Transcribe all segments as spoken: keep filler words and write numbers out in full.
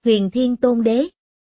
Huyền Thiên Tôn Đế.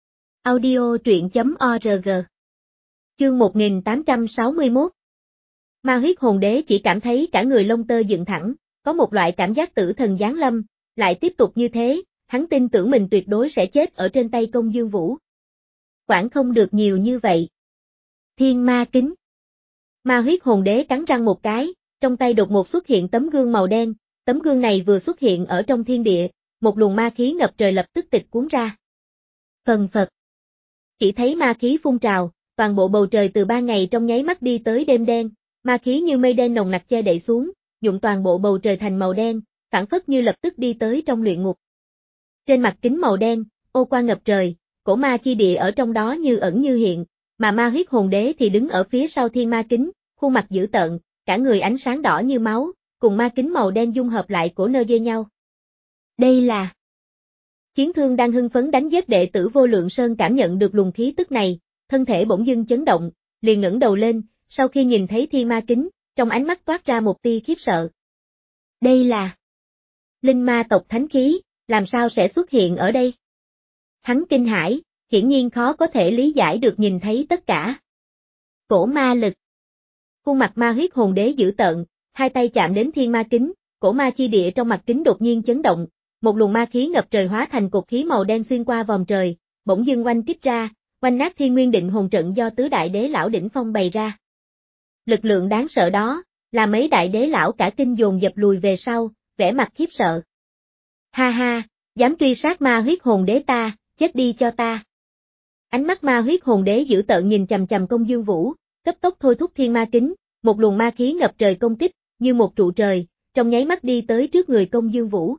Audio truyện chấm org. Chương một nghìn tám trăm sáu mươi mốt. Ma huyết hồn đế chỉ cảm thấy cả người lông tơ dựng thẳng, có một loại cảm giác tử thần giáng lâm, lại tiếp tục như thế, hắn tin tưởng mình tuyệt đối sẽ chết ở trên tay Công Dương Vũ. Quản không được nhiều như vậy. Thiên ma kính. Ma huyết hồn đế cắn răng một cái, trong tay đột ngột xuất hiện tấm gương màu đen, tấm gương này vừa xuất hiện ở trong thiên địa, một luồng ma khí ngập trời lập tức tịch cuốn ra. Phần phật. Chỉ thấy ma khí phun trào, toàn bộ bầu trời từ ban ngày trong nháy mắt đi tới đêm đen, ma khí như mây đen nồng nặc che đậy xuống, nhuộm toàn bộ bầu trời thành màu đen, phảng phất như lập tức đi tới trong luyện ngục. Trên mặt kính màu đen, ô quang ngập trời, cổ ma chi địa ở trong đó như ẩn như hiện, mà ma huyết hồn đế thì đứng ở phía sau thiên ma kính, khuôn mặt dữ tợn, cả người ánh sáng đỏ như máu, cùng ma kính màu đen dung hợp lại cổ nơ dê nhau. Đây là... Chiến Thương đang hưng phấn đánh giết đệ tử Vô Lượng Sơn cảm nhận được luồng khí tức này, thân thể bỗng dưng chấn động, liền ngẩng đầu lên, sau khi nhìn thấy thiên ma kính, trong ánh mắt toát ra một tia khiếp sợ. Đây là... Linh ma tộc thánh khí, làm sao sẽ xuất hiện ở đây? Hắn kinh hãi, hiển nhiên khó có thể lý giải được nhìn thấy tất cả. Cổ ma lực. Khuôn mặt ma huyết hồn đế dữ tợn, hai tay chạm đến thiên ma kính, cổ ma chi địa trong mặt kính đột nhiên chấn động, một luồng ma khí ngập trời hóa thành cột khí màu đen xuyên qua vòm trời, bỗng dưng oanh kích ra, oanh nát Thiên Nguyên Định Hồn trận do tứ đại đế lão đỉnh phong bày ra. Lực lượng đáng sợ đó, là mấy đại đế lão cả kinh dồn dập lùi về sau, vẻ mặt khiếp sợ. Ha ha, dám truy sát ma huyết hồn đế ta, chết đi cho ta. Ánh mắt ma huyết hồn đế dữ tợn nhìn chằm chằm Công Dương Vũ, cấp tốc thôi thúc thiên ma kính, một luồng ma khí ngập trời công kích, như một trụ trời, trong nháy mắt đi tới trước người Công Dương Vũ.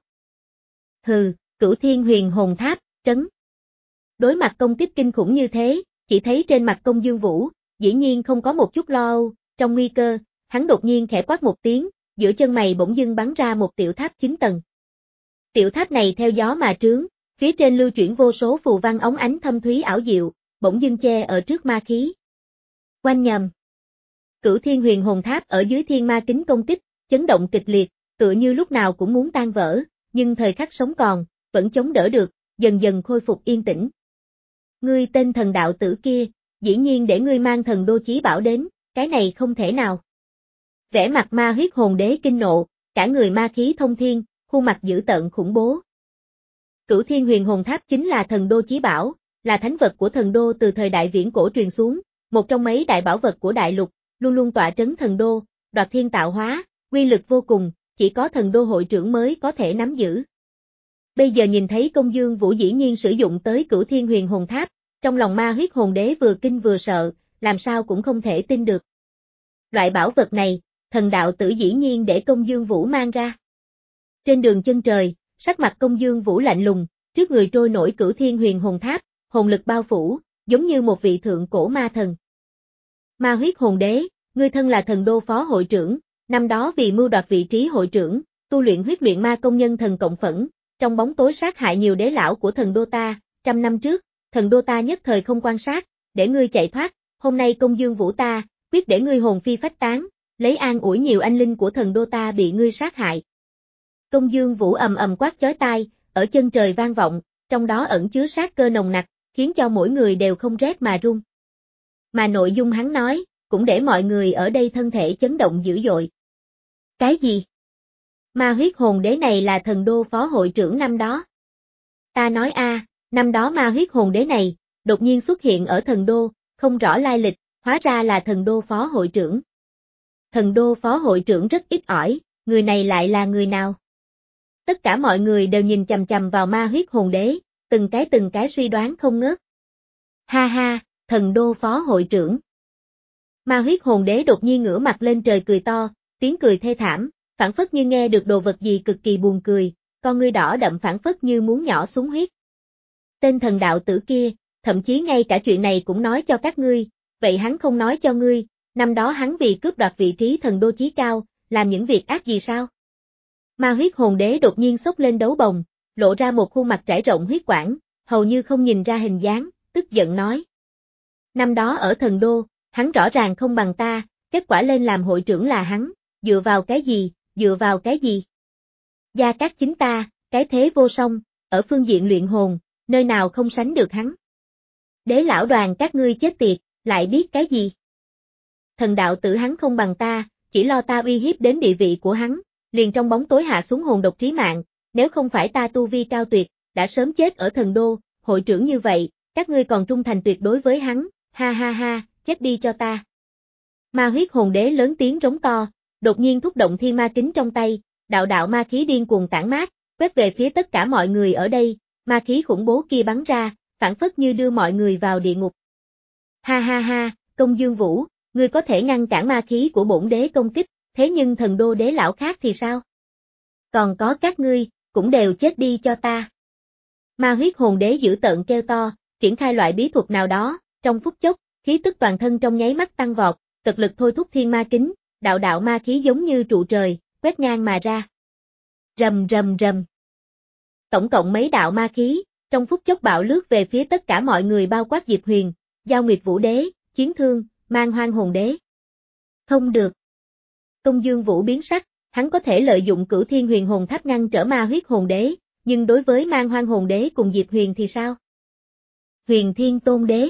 Hừ, Cửu Thiên Huyền Hồn Tháp, trấn. Đối mặt công kích kinh khủng như thế, chỉ thấy trên mặt Công Dương Vũ, dĩ nhiên không có một chút lo âu, trong nguy cơ, hắn đột nhiên khẽ quát một tiếng, giữa chân mày bỗng dưng bắn ra một tiểu tháp chín tầng. Tiểu tháp này theo gió mà trướng, phía trên lưu chuyển vô số phù văn óng ánh thâm thúy ảo diệu, bỗng dưng che ở trước ma khí. Oanh nhầm. Cửu Thiên Huyền Hồn Tháp ở dưới thiên ma kính công kích, chấn động kịch liệt, tựa như lúc nào cũng muốn tan vỡ, nhưng thời khắc sống còn, vẫn chống đỡ được, dần dần khôi phục yên tĩnh. Ngươi tên thần đạo tử kia, dĩ nhiên để ngươi mang thần đô chí bảo đến, cái này không thể nào. Vẻ mặt ma huyết hồn đế kinh nộ, cả người ma khí thông thiên, khuôn mặt dữ tợn khủng bố. Cửu Thiên Huyền Hồn Tháp chính là thần đô chí bảo, là thánh vật của thần đô từ thời đại viễn cổ truyền xuống, một trong mấy đại bảo vật của đại lục, luôn luôn tọa trấn thần đô, đoạt thiên tạo hóa, uy lực vô cùng, chỉ có thần đô hội trưởng mới có thể nắm giữ. Bây giờ nhìn thấy Công Dương Vũ dĩ nhiên sử dụng tới Cửu Thiên Huyền Hồn Tháp, trong lòng ma huyết hồn đế vừa kinh vừa sợ, làm sao cũng không thể tin được. Loại bảo vật này, thần đạo tử dĩ nhiên để Công Dương Vũ mang ra. Trên đường chân trời, sắc mặt Công Dương Vũ lạnh lùng, trước người trôi nổi Cửu Thiên Huyền Hồn Tháp, hồn lực bao phủ, giống như một vị thượng cổ ma thần. Ma huyết hồn đế, ngươi thân là thần đô phó hội trưởng, năm đó vì mưu đoạt vị trí hội trưởng, tu luyện huyết luyện ma công nhân thần cộng phẫn, trong bóng tối sát hại nhiều đế lão của thần đô ta, trăm năm trước, thần đô ta nhất thời không quan sát, để ngươi chạy thoát, hôm nay Công Dương Vũ ta, quyết để ngươi hồn phi phách tán, lấy an ủi nhiều anh linh của thần đô ta bị ngươi sát hại. Công Dương Vũ ầm ầm quát chói tai, ở chân trời vang vọng, trong đó ẩn chứa sát cơ nồng nặc, khiến cho mỗi người đều không rét mà run. Mà nội dung hắn nói, cũng để mọi người ở đây thân thể chấn động dữ dội. Cái gì? Ma huyết hồn đế này là thần đô phó hội trưởng năm đó. Ta nói a, à, năm đó ma huyết hồn đế này, đột nhiên xuất hiện ở thần đô, không rõ lai lịch, hóa ra là thần đô phó hội trưởng. Thần đô phó hội trưởng rất ít ỏi, người này lại là người nào? Tất cả mọi người đều nhìn chằm chằm vào ma huyết hồn đế, từng cái từng cái suy đoán không ngớt. Ha ha, thần đô phó hội trưởng. Ma huyết hồn đế đột nhiên ngửa mặt lên trời cười to, tiếng cười thê thảm, phảng phất như nghe được đồ vật gì cực kỳ buồn cười, con ngươi đỏ đậm phảng phất như muốn nhỏ xuống huyết. Tên thần đạo tử kia, thậm chí ngay cả chuyện này cũng nói cho các ngươi, vậy hắn không nói cho ngươi, năm đó hắn vì cướp đoạt vị trí thần đô chí cao, làm những việc ác gì sao? Ma huyết hồn đế đột nhiên xốc lên đấu bồng, lộ ra một khuôn mặt trải rộng huyết quản, hầu như không nhìn ra hình dáng, tức giận nói. Năm đó ở thần đô, hắn rõ ràng không bằng ta, kết quả lên làm hội trưởng là hắn, dựa vào cái gì, dựa vào cái gì? Gia Cát chính ta, cái thế vô song, ở phương diện luyện hồn, nơi nào không sánh được hắn. Đế lão đoàn các ngươi chết tiệt, lại biết cái gì? Thần đạo tử hắn không bằng ta, chỉ lo ta uy hiếp đến địa vị của hắn, liền trong bóng tối hạ xuống hồn độc trí mạng, nếu không phải ta tu vi cao tuyệt, đã sớm chết ở thần đô, hội trưởng như vậy, các ngươi còn trung thành tuyệt đối với hắn, ha ha ha, chết đi cho ta. Ma huyết hồn đế lớn tiếng rống to, đột nhiên thúc động thiên ma kính trong tay, đạo đạo ma khí điên cuồng tản mát, quét về phía tất cả mọi người ở đây, ma khí khủng bố kia bắn ra, phản phất như đưa mọi người vào địa ngục. Ha ha ha, Công Dương Vũ, ngươi có thể ngăn cản ma khí của bổn đế công kích, thế nhưng thần đô đế lão khác thì sao? Còn có các ngươi, cũng đều chết đi cho ta. Ma huyết hồn đế dữ tợn kêu to, triển khai loại bí thuật nào đó, trong phút chốc, khí tức toàn thân trong nháy mắt tăng vọt, cực lực thôi thúc thiên ma kính, đạo đạo ma khí giống như trụ trời, quét ngang mà ra. Rầm rầm rầm. Tổng cộng mấy đạo ma khí, trong phút chốc bạo lướt về phía tất cả mọi người bao quát Diệp Huyền, Giao Nguyệt Vũ đế, Chiến Thương, Man Hoang hồn đế. Không được. Công Dương Vũ biến sắc, hắn có thể lợi dụng Cửu Thiên Huyền Hồn Tháp ngăn trở ma huyết hồn đế, nhưng đối với Man Hoang hồn đế cùng Diệp Huyền thì sao? Huyền Thiên Tôn đế.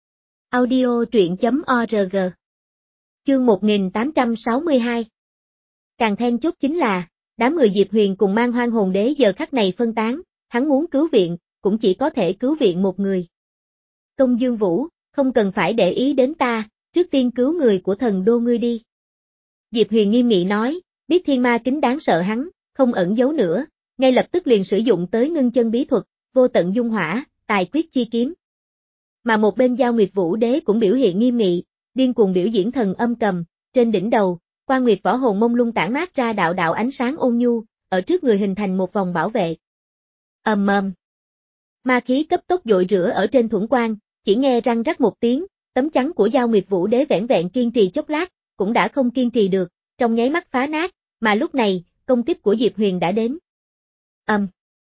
Audio truyện chấm org. Chương một nghìn tám trăm sáu mươi hai. Càng then chốt chính là, đám người Diệp Huyền cùng Man Hoang hồn đế giờ khắc này phân tán, hắn muốn cứu viện, cũng chỉ có thể cứu viện một người. Công Dương Vũ, không cần phải để ý đến ta, trước tiên cứu người của thần đô ngươi đi. Diệp Huyền nghiêm nghị nói, biết thiên ma kính đáng sợ hắn, không ẩn giấu nữa, ngay lập tức liền sử dụng tới ngưng chân bí thuật, vô tận dung hỏa, tài quyết chi kiếm. Mà một bên Giao Nguyệt Vũ đế cũng biểu hiện nghiêm nghị, điên cuồng biểu diễn thần âm cầm, trên đỉnh đầu, Quan Nguyệt võ hồn mông lung tản mát ra đạo đạo ánh sáng ôn nhu, ở trước người hình thành một vòng bảo vệ. Ầm ầm. Ma khí cấp tốc dội rửa ở trên thuẫn quan, chỉ nghe răng rắc một tiếng, tấm chắn của Giao Nguyệt Vũ đế vẻn vẹn kiên trì chốc lát, cũng đã không kiên trì được, trong nháy mắt phá nát, mà lúc này, công kích của Diệp Huyền đã đến. Ầm.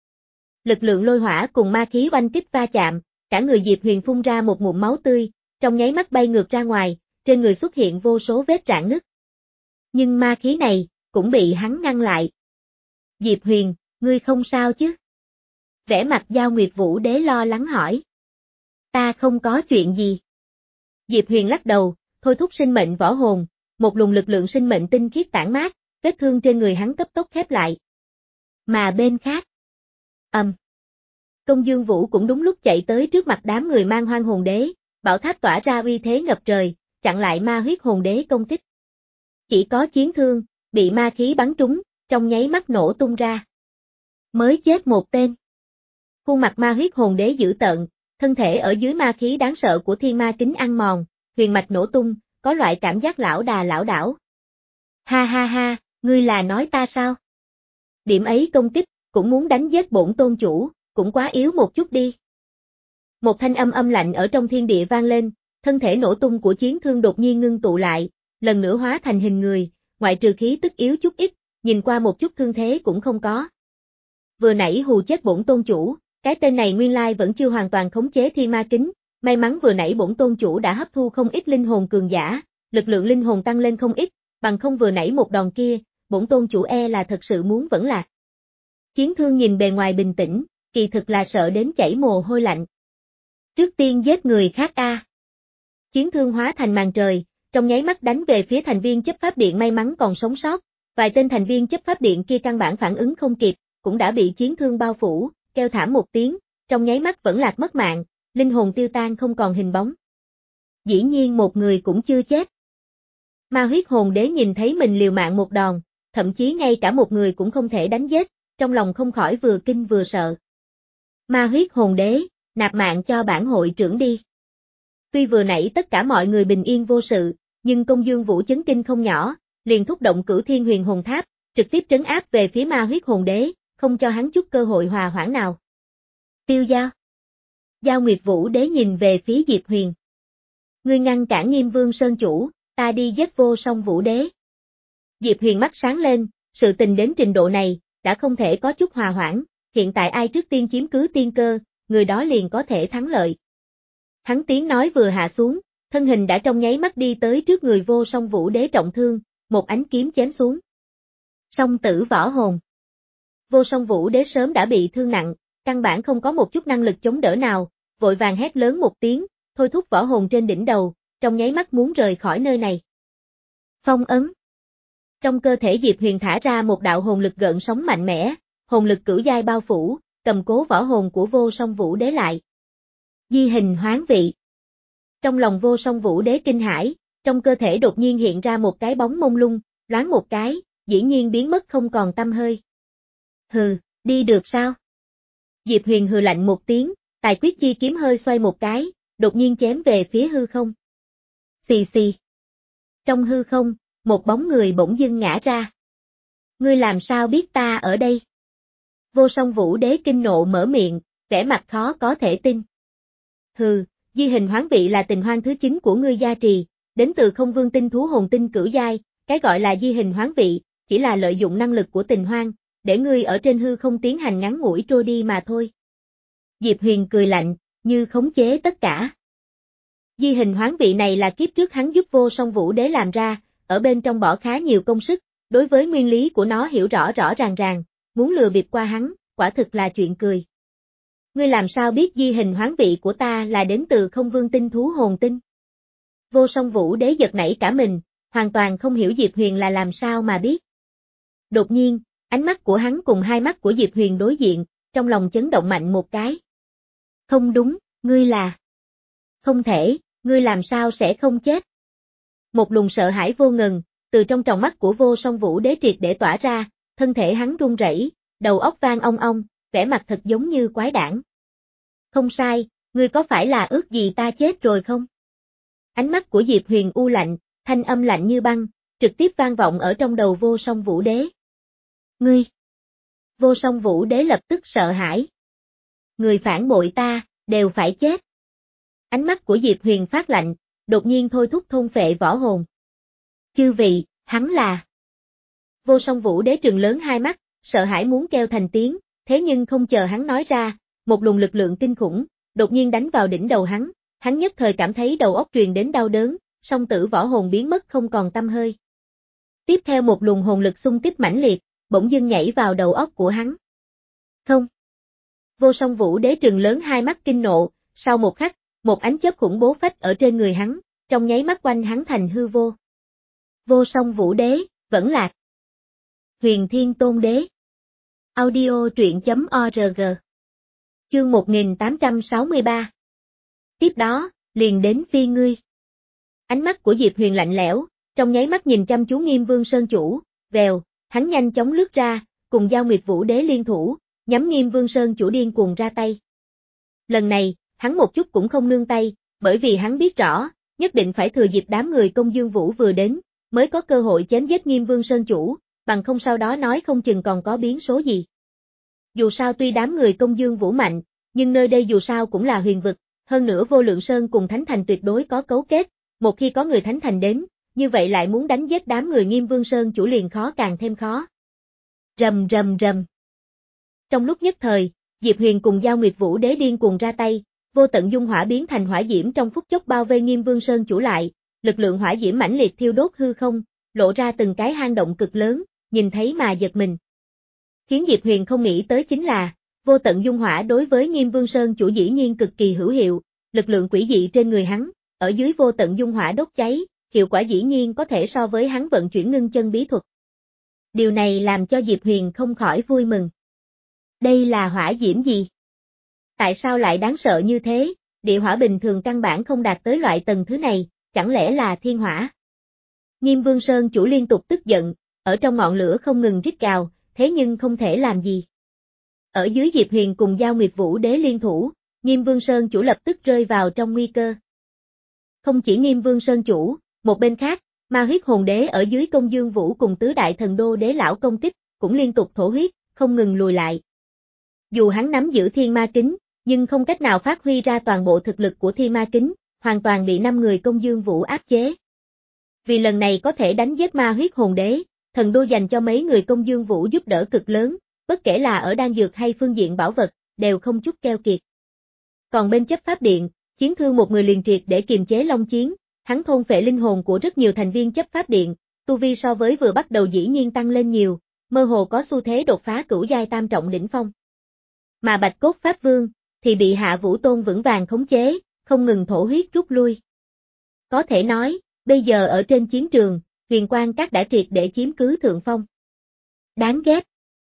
Lực lượng lôi hỏa cùng ma khí oanh kích va chạm, cả người Diệp Huyền phun ra một ngụm máu tươi, trong nháy mắt bay ngược ra ngoài, trên người xuất hiện vô số vết rạn nứt. Nhưng ma khí này, cũng bị hắn ngăn lại. Diệp Huyền, ngươi không sao chứ? Vẻ mặt Giao Nguyệt Vũ đế lo lắng hỏi. Ta không có chuyện gì. Diệp Huyền lắc đầu, thôi thúc sinh mệnh võ hồn, một luồng lực lượng sinh mệnh tinh khiết tản mát, vết thương trên người hắn cấp tốc khép lại. Mà bên khác. Ầm. Um. Công Dương Vũ cũng đúng lúc chạy tới trước mặt đám người Man Hoang hồn đế, bảo tháp tỏa ra uy thế ngập trời, chặn lại ma huyết hồn đế công kích. Chỉ có Chiến Thương, bị ma khí bắn trúng, trong nháy mắt nổ tung ra. Mới chết một tên. Khuôn mặt ma huyết hồn đế dữ tợn, thân thể ở dưới ma khí đáng sợ của thiên ma kính ăn mòn, huyền mạch nổ tung, có loại cảm giác lão đà lão đảo. Ha ha ha, ngươi là nói ta sao? Điểm ấy công kích, cũng muốn đánh giết bổn tôn chủ, cũng quá yếu một chút đi. Một thanh âm âm lạnh ở trong thiên địa vang lên, thân thể nổ tung của Chiến Thương đột nhiên ngưng tụ lại, lần nữa hóa thành hình người, ngoại trừ khí tức yếu chút ít, nhìn qua một chút thương thế cũng không có. Vừa nãy hù chết bổn tôn chủ, cái tên này nguyên lai vẫn chưa hoàn toàn khống chế thiên ma kính, may mắn vừa nãy bổn tôn chủ đã hấp thu không ít linh hồn cường giả, lực lượng linh hồn tăng lên không ít, bằng không vừa nãy một đòn kia, bổn tôn chủ e là thật sự muốn vẫn lạc. Chiến Thương nhìn bề ngoài bình tĩnh, kỳ thực là sợ đến chảy mồ hôi lạnh. Trước tiên giết người khác a. Chiến Thương hóa thành màn trời, trong nháy mắt đánh về phía thành viên chấp pháp điện may mắn còn sống sót, vài tên thành viên chấp pháp điện kia căn bản phản ứng không kịp, cũng đã bị Chiến Thương bao phủ, kêu thảm một tiếng, trong nháy mắt vẫn lạc mất mạng, linh hồn tiêu tan không còn hình bóng. Dĩ nhiên một người cũng chưa chết. Ma huyết hồn đế nhìn thấy mình liều mạng một đòn, thậm chí ngay cả một người cũng không thể đánh giết, trong lòng không khỏi vừa kinh vừa sợ. Ma huyết hồn đế, nạp mạng cho bản hội trưởng đi. Tuy vừa nãy tất cả mọi người bình yên vô sự, nhưng Công Dương Vũ chấn kinh không nhỏ, liền thúc động Cửu Thiên Huyền Hồn Tháp, trực tiếp trấn áp về phía ma huyết hồn đế, không cho hắn chút cơ hội hòa hoãn nào. Tiêu Giao. Giao Nguyệt Vũ đế nhìn về phía Diệp Huyền. Ngươi ngăn cản Nghiêm Vương Sơn chủ, ta đi giết Vô Song Vũ đế. Diệp Huyền mắt sáng lên, sự tình đến trình độ này, đã không thể có chút hòa hoãn, hiện tại ai trước tiên chiếm cứ tiên cơ, người đó liền có thể thắng lợi. Hắn tiếng nói vừa hạ xuống, thân hình đã trong nháy mắt đi tới trước người Vô Song Vũ đế trọng thương, một ánh kiếm chém xuống. Song tử võ hồn. Vô Song Vũ đế sớm đã bị thương nặng, căn bản không có một chút năng lực chống đỡ nào, vội vàng hét lớn một tiếng, thôi thúc võ hồn trên đỉnh đầu, trong nháy mắt muốn rời khỏi nơi này. Phong ấn. Trong cơ thể Diệp Huyền thả ra một đạo hồn lực gợn sóng mạnh mẽ, hồn lực cửu giai bao phủ, cầm cố võ hồn của Vô Song Vũ Đế lại. Di hình hoán vị. Trong lòng Vô Song Vũ Đế kinh hãi, trong cơ thể đột nhiên hiện ra một cái bóng mông lung, loáng một cái, dĩ nhiên biến mất không còn tăm hơi. Hừ, đi được sao? Diệp Huyền hừ lạnh một tiếng, tài quyết chi kiếm hơi xoay một cái, đột nhiên chém về phía hư không. Xì xì. Trong hư không, một bóng người bỗng dưng ngã ra. Ngươi làm sao biết ta ở đây? Vô Song Vũ Đế kinh nộ mở miệng, vẻ mặt khó có thể tin. Hừ, di hình hoán vị là tình hoang thứ chín của ngươi gia trì, đến từ không vương tinh thú hồn tinh cửu giai, cái gọi là di hình hoán vị, chỉ là lợi dụng năng lực của tình hoang, để ngươi ở trên hư không tiến hành ngắn ngủi trôi đi mà thôi. Diệp Huyền cười lạnh, như khống chế tất cả. Di hình hoán vị này là kiếp trước hắn giúp Vô Song Vũ Đế làm ra, ở bên trong bỏ khá nhiều công sức, đối với nguyên lý của nó hiểu rõ rõ ràng ràng, muốn lừa bịp qua hắn, quả thực là chuyện cười. Ngươi làm sao biết di hình hoán vị của ta là đến từ không vương tinh thú hồn tinh? Vô Song Vũ Đế giật nảy cả mình, hoàn toàn không hiểu Diệp Huyền là làm sao mà biết. Đột nhiên, ánh mắt của hắn cùng hai mắt của Diệp Huyền đối diện, trong lòng chấn động mạnh một cái. Không đúng, ngươi là... Không thể, ngươi làm sao sẽ không chết? Một luồng sợ hãi vô ngần, từ trong tròng mắt của Vô Song Vũ Đế triệt để tỏa ra, thân thể hắn run rẩy, đầu óc vang ong ong, vẻ mặt thật giống như quái đản. Không sai, ngươi có phải là ước gì ta chết rồi không? Ánh mắt của Diệp Huyền u lạnh, thanh âm lạnh như băng, trực tiếp vang vọng ở trong đầu Vô Song Vũ Đế. Ngươi! Vô Song Vũ Đế lập tức sợ hãi. Người phản bội ta, đều phải chết. Ánh mắt của Diệp Huyền phát lạnh, đột nhiên thôi thúc thôn phệ võ hồn. Chư vị, hắn là... Vô Song Vũ Đế trừng lớn hai mắt, sợ hãi muốn kêu thành tiếng, thế nhưng không chờ hắn nói ra, một luồng lực lượng kinh khủng, đột nhiên đánh vào đỉnh đầu hắn, hắn nhất thời cảm thấy đầu óc truyền đến đau đớn, song tử võ hồn biến mất không còn tăm hơi. Tiếp theo một luồng hồn lực xung kích mãnh liệt, bỗng dưng nhảy vào đầu óc của hắn. Không. Vô Song Vũ Đế trừng lớn hai mắt kinh nộ, sau một khắc, một ánh chớp khủng bố phách ở trên người hắn, trong nháy mắt quanh hắn thành hư vô. Vô Song Vũ Đế, vẫn lạc. Huyền Thiên Tôn Đế. Audio truyện chấm org. Chương một nghìn tám trăm sáu mươi ba. Tiếp đó, liền đến phi ngươi. Ánh mắt của Diệp Huyền lạnh lẽo, trong nháy mắt nhìn chăm chú Nghiêm Vương Sơn Chủ, vèo, hắn nhanh chóng lướt ra, cùng Giao Nguyệt Vũ Đế liên thủ, nhắm Nghiêm Vương Sơn Chủ điên cuồng ra tay. Lần này, hắn một chút cũng không nương tay, bởi vì hắn biết rõ, nhất định phải thừa dịp đám người Công Dương Vũ vừa đến, mới có cơ hội chém giết Nghiêm Vương Sơn Chủ, bằng không sau đó nói không chừng còn có biến số gì. Dù sao tuy đám người Công Dương Vũ mạnh, nhưng nơi đây dù sao cũng là huyền vực, hơn nữa Vô Lượng Sơn cùng Thánh Thành tuyệt đối có cấu kết, một khi có người Thánh Thành đến, như vậy lại muốn đánh giết đám người Nghiêm Vương Sơn Chủ liền khó càng thêm khó. Rầm rầm rầm. Trong lúc nhất thời, Diệp Huyền cùng Giao Nguyệt Vũ Đế điên cuồng ra tay, vô tận dung hỏa biến thành hỏa diễm trong phút chốc bao vây Nghiêm Vương Sơn Chủ lại, lực lượng hỏa diễm mãnh liệt thiêu đốt hư không, lộ ra từng cái hang động cực lớn, nhìn thấy mà giật mình. Khiến Diệp Huyền không nghĩ tới chính là, vô tận dung hỏa đối với Nghiêm Vương Sơn Chủ dĩ nhiên cực kỳ hữu hiệu, lực lượng quỷ dị trên người hắn, ở dưới vô tận dung hỏa đốt cháy, hiệu quả dĩ nhiên có thể so với hắn vận chuyển ngưng chân bí thuật. Điều này làm cho Diệp Huyền không khỏi vui mừng. Đây là hỏa diễm gì? Tại sao lại đáng sợ như thế, địa hỏa bình thường căn bản không đạt tới loại tầng thứ này, chẳng lẽ là thiên hỏa? Nghiêm Vương Sơn Chủ liên tục tức giận, ở trong ngọn lửa không ngừng rít gào, thế nhưng không thể làm gì. Ở dưới Diệp Huyền cùng Giao Nguyệt Vũ Đế liên thủ, Nghiêm Vương Sơn Chủ lập tức rơi vào trong nguy cơ. Không chỉ Nghiêm Vương Sơn Chủ, một bên khác, Ma Huyết Hồn Đế ở dưới Công Dương Vũ cùng tứ đại thần đô đế lão công kích, cũng liên tục thổ huyết, không ngừng lùi lại. Dù hắn nắm giữ Thiên Ma Kính, nhưng không cách nào phát huy ra toàn bộ thực lực của Thiên Ma Kính, hoàn toàn bị năm người Công Dương Vũ áp chế. Vì lần này có thể đánh giết Ma Huyết Hồn Đế, thần đô dành cho mấy người Công Dương Vũ giúp đỡ cực lớn, bất kể là ở đan dược hay phương diện bảo vật, đều không chút keo kiệt. Còn bên chấp pháp điện, Chiến Thương một người liền triệt để kiềm chế Long Chiến, hắn thôn phệ linh hồn của rất nhiều thành viên chấp pháp điện, tu vi so với vừa bắt đầu dĩ nhiên tăng lên nhiều, mơ hồ có xu thế đột phá cửu giai tam trọng đỉnh phong. Mà Bạch Cốt Pháp Vương, thì bị Hạ Vũ Tôn vững vàng khống chế, không ngừng thổ huyết rút lui. Có thể nói, bây giờ ở trên chiến trường, Huyền Quang Các đã triệt để chiếm cứ thượng phong. Đáng ghét.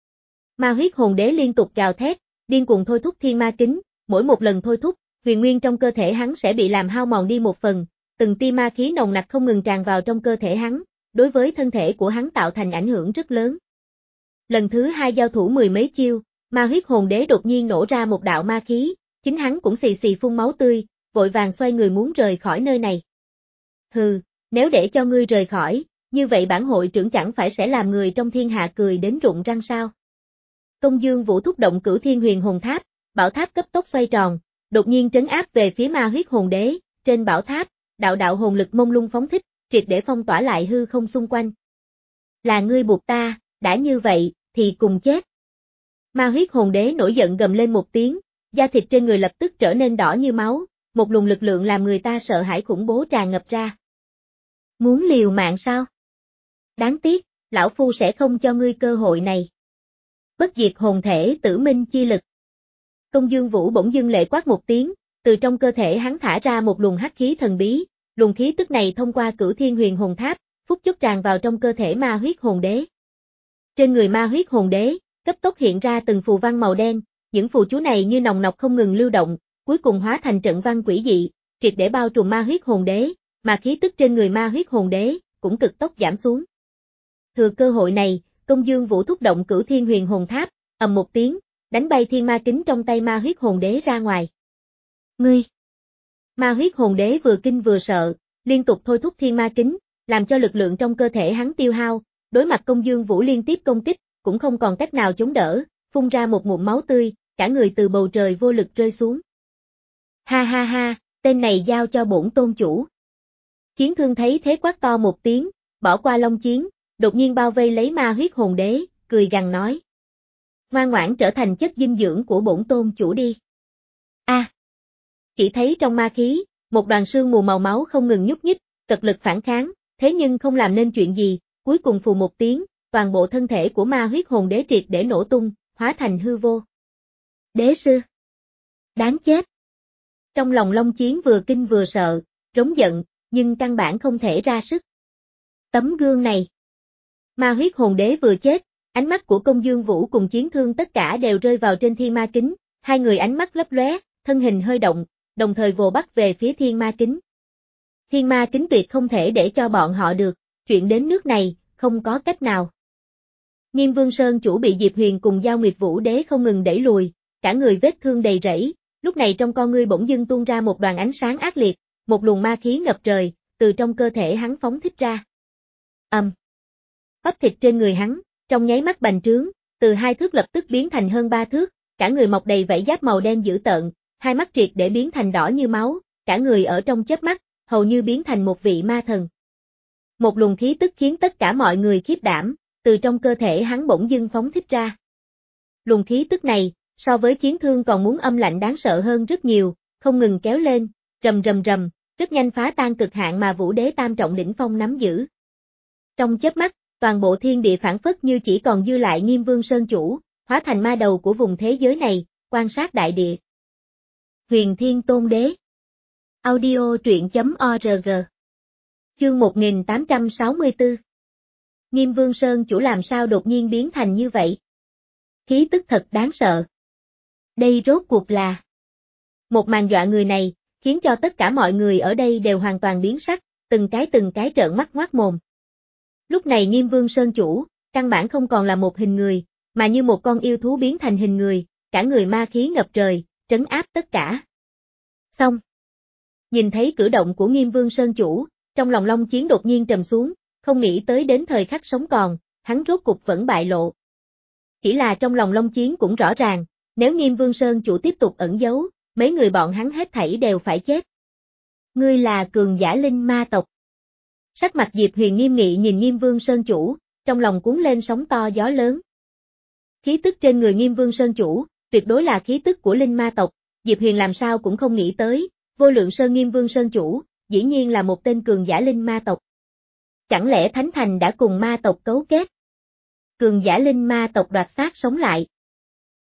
Ma huyết hồn đế liên tục gào thét, điên cuồng thôi thúc thiên ma kính, mỗi một lần thôi thúc, huyền nguyên trong cơ thể hắn sẽ bị làm hao mòn đi một phần, từng tia ma khí nồng nặc không ngừng tràn vào trong cơ thể hắn, đối với thân thể của hắn tạo thành ảnh hưởng rất lớn. Lần thứ hai giao thủ mười mấy chiêu, ma huyết hồn đế đột nhiên nổ ra một đạo ma khí, chính hắn cũng xì xì phun máu tươi, vội vàng xoay người muốn rời khỏi nơi này. Hừ, nếu để cho ngươi rời khỏi, như vậy bản hội trưởng chẳng phải sẽ làm người trong thiên hạ cười đến rụng răng sao? Công Dương Vũ thúc động Cửu Thiên Huyền Hồn Tháp, bảo tháp cấp tốc xoay tròn, đột nhiên trấn áp về phía ma huyết hồn đế, trên bảo tháp, đạo đạo hồn lực mông lung phóng thích, triệt để phong tỏa lại hư không xung quanh. Là ngươi buộc ta, đã như vậy, thì cùng chết. Ma huyết hồn đế nổi giận gầm lên một tiếng, da thịt trên người lập tức trở nên đỏ như máu, một luồng lực lượng làm người ta sợ hãi khủng bố tràn ngập ra. Muốn liều mạng sao? Đáng tiếc, lão phu sẽ không cho ngươi cơ hội này. Bất diệt hồn thể tử minh chi lực. Công Dương Vũ bỗng dưng lệ quát một tiếng, từ trong cơ thể hắn thả ra một luồng hắc khí thần bí, luồng khí tức này thông qua Cửu Thiên Huyền Hồn Tháp, phút chốc tràn vào trong cơ thể ma huyết hồn đế. Trên người ma huyết hồn đế, cấp tốc hiện ra từng phù văn màu đen, những phù chú này như nòng nọc không ngừng lưu động, cuối cùng hóa thành trận văn quỷ dị, triệt để bao trùm ma huyết hồn đế, mà khí tức trên người ma huyết hồn đế cũng cực tốc giảm xuống. Thừa cơ hội này, Công Dương Vũ thúc động Cửu Thiên Huyền Hồn Tháp, ầm một tiếng, đánh bay thiên ma kính trong tay ma huyết hồn đế ra ngoài. Ngươi! Ma huyết hồn đế vừa kinh vừa sợ, liên tục thôi thúc thiên ma kính, làm cho lực lượng trong cơ thể hắn tiêu hao, đối mặt Công Dương Vũ liên tiếp công kích, cũng không còn cách nào chống đỡ, phun ra một ngụm máu tươi, cả người từ bầu trời vô lực rơi xuống. Ha ha ha, tên này giao cho bổn tôn chủ. Chiến Thương thấy thế quát to một tiếng, bỏ qua long chiến, đột nhiên bao vây lấy ma huyết hồn đế, cười gằn nói. Ngoan ngoãn trở thành chất dinh dưỡng của bổn tôn chủ đi. A. À, chỉ thấy trong ma khí, một đoàn sương mù màu máu không ngừng nhúc nhích, cật lực phản kháng, thế nhưng không làm nên chuyện gì, cuối cùng phù một tiếng, toàn bộ thân thể của ma huyết hồn đế triệt để nổ tung, hóa thành hư vô. Đế sư. Đáng chết. Trong lòng Long Chiến vừa kinh vừa sợ, rống giận, nhưng căn bản không thể ra sức. Tấm gương này. Ma huyết hồn đế vừa chết, ánh mắt của Công Dương Vũ cùng Chiến Thương tất cả đều rơi vào trên thiên ma kính, hai người ánh mắt lấp lóe, thân hình hơi động, đồng thời vồ bắt về phía thiên ma kính. Thiên ma kính tuyệt không thể để cho bọn họ được, chuyện đến nước này, không có cách nào. Nghiêm Vương Sơn chủ bị Diệp Huyền cùng Giao Nguyệt Vũ đế không ngừng đẩy lùi, cả người vết thương đầy rẫy, lúc này trong con ngươi bỗng dưng tuôn ra một đoàn ánh sáng ác liệt, một luồng ma khí ngập trời, từ trong cơ thể hắn phóng thích ra. Ầm. Um. Bắp thịt trên người hắn, trong nháy mắt bành trướng, từ hai thước lập tức biến thành hơn ba thước, cả người mọc đầy vảy giáp màu đen dữ tợn, hai mắt triệt để biến thành đỏ như máu, cả người ở trong chớp mắt, hầu như biến thành một vị ma thần. Một luồng khí tức khiến tất cả mọi người khiếp đảm, từ trong cơ thể hắn bỗng dưng phóng thích ra. Luồng khí tức này, so với Chiến Thương còn muốn âm lạnh đáng sợ hơn rất nhiều, không ngừng kéo lên, rầm rầm rầm, rất nhanh phá tan cực hạn mà Vũ Đế Tam Trọng đỉnh phong nắm giữ. Trong chớp mắt, toàn bộ thiên địa phản phất như chỉ còn dư lại Nghiêm Vương Sơn chủ, hóa thành ma đầu của vùng thế giới này, quan sát đại địa. Huyền Thiên Tôn Đế. Audio truyện chấm org. Chương một nghìn tám trăm sáu mươi tư. Nghiêm Vương Sơn chủ làm sao đột nhiên biến thành như vậy? Khí tức thật đáng sợ. Đây rốt cuộc là... Một màn dọa người này, khiến cho tất cả mọi người ở đây đều hoàn toàn biến sắc, từng cái từng cái trợn mắt ngoác mồm. Lúc này Nghiêm Vương Sơn chủ, căn bản không còn là một hình người, mà như một con yêu thú biến thành hình người, cả người ma khí ngập trời, trấn áp tất cả. Xong. Nhìn thấy cử động của Nghiêm Vương Sơn chủ, trong lòng Long Chiến đột nhiên trầm xuống, không nghĩ tới đến thời khắc sống còn, hắn rốt cục vẫn bại lộ. Chỉ là trong lòng Long Chiến cũng rõ ràng, nếu Nghiêm Vương Sơn chủ tiếp tục ẩn giấu, mấy người bọn hắn hết thảy đều phải chết. Ngươi là cường giả linh ma tộc. Sắc mặt Diệp Huyền nghiêm nghị nhìn Nghiêm Vương Sơn chủ, trong lòng cuốn lên sóng to gió lớn. Khí tức trên người Nghiêm Vương Sơn chủ, tuyệt đối là khí tức của linh ma tộc, Diệp Huyền làm sao cũng không nghĩ tới, Vô Lượng Sơn Nghiêm Vương Sơn chủ, dĩ nhiên là một tên cường giả linh ma tộc. Chẳng lẽ Thánh Thành đã cùng ma tộc cấu kết? Cường giả linh ma tộc đoạt xác sống lại.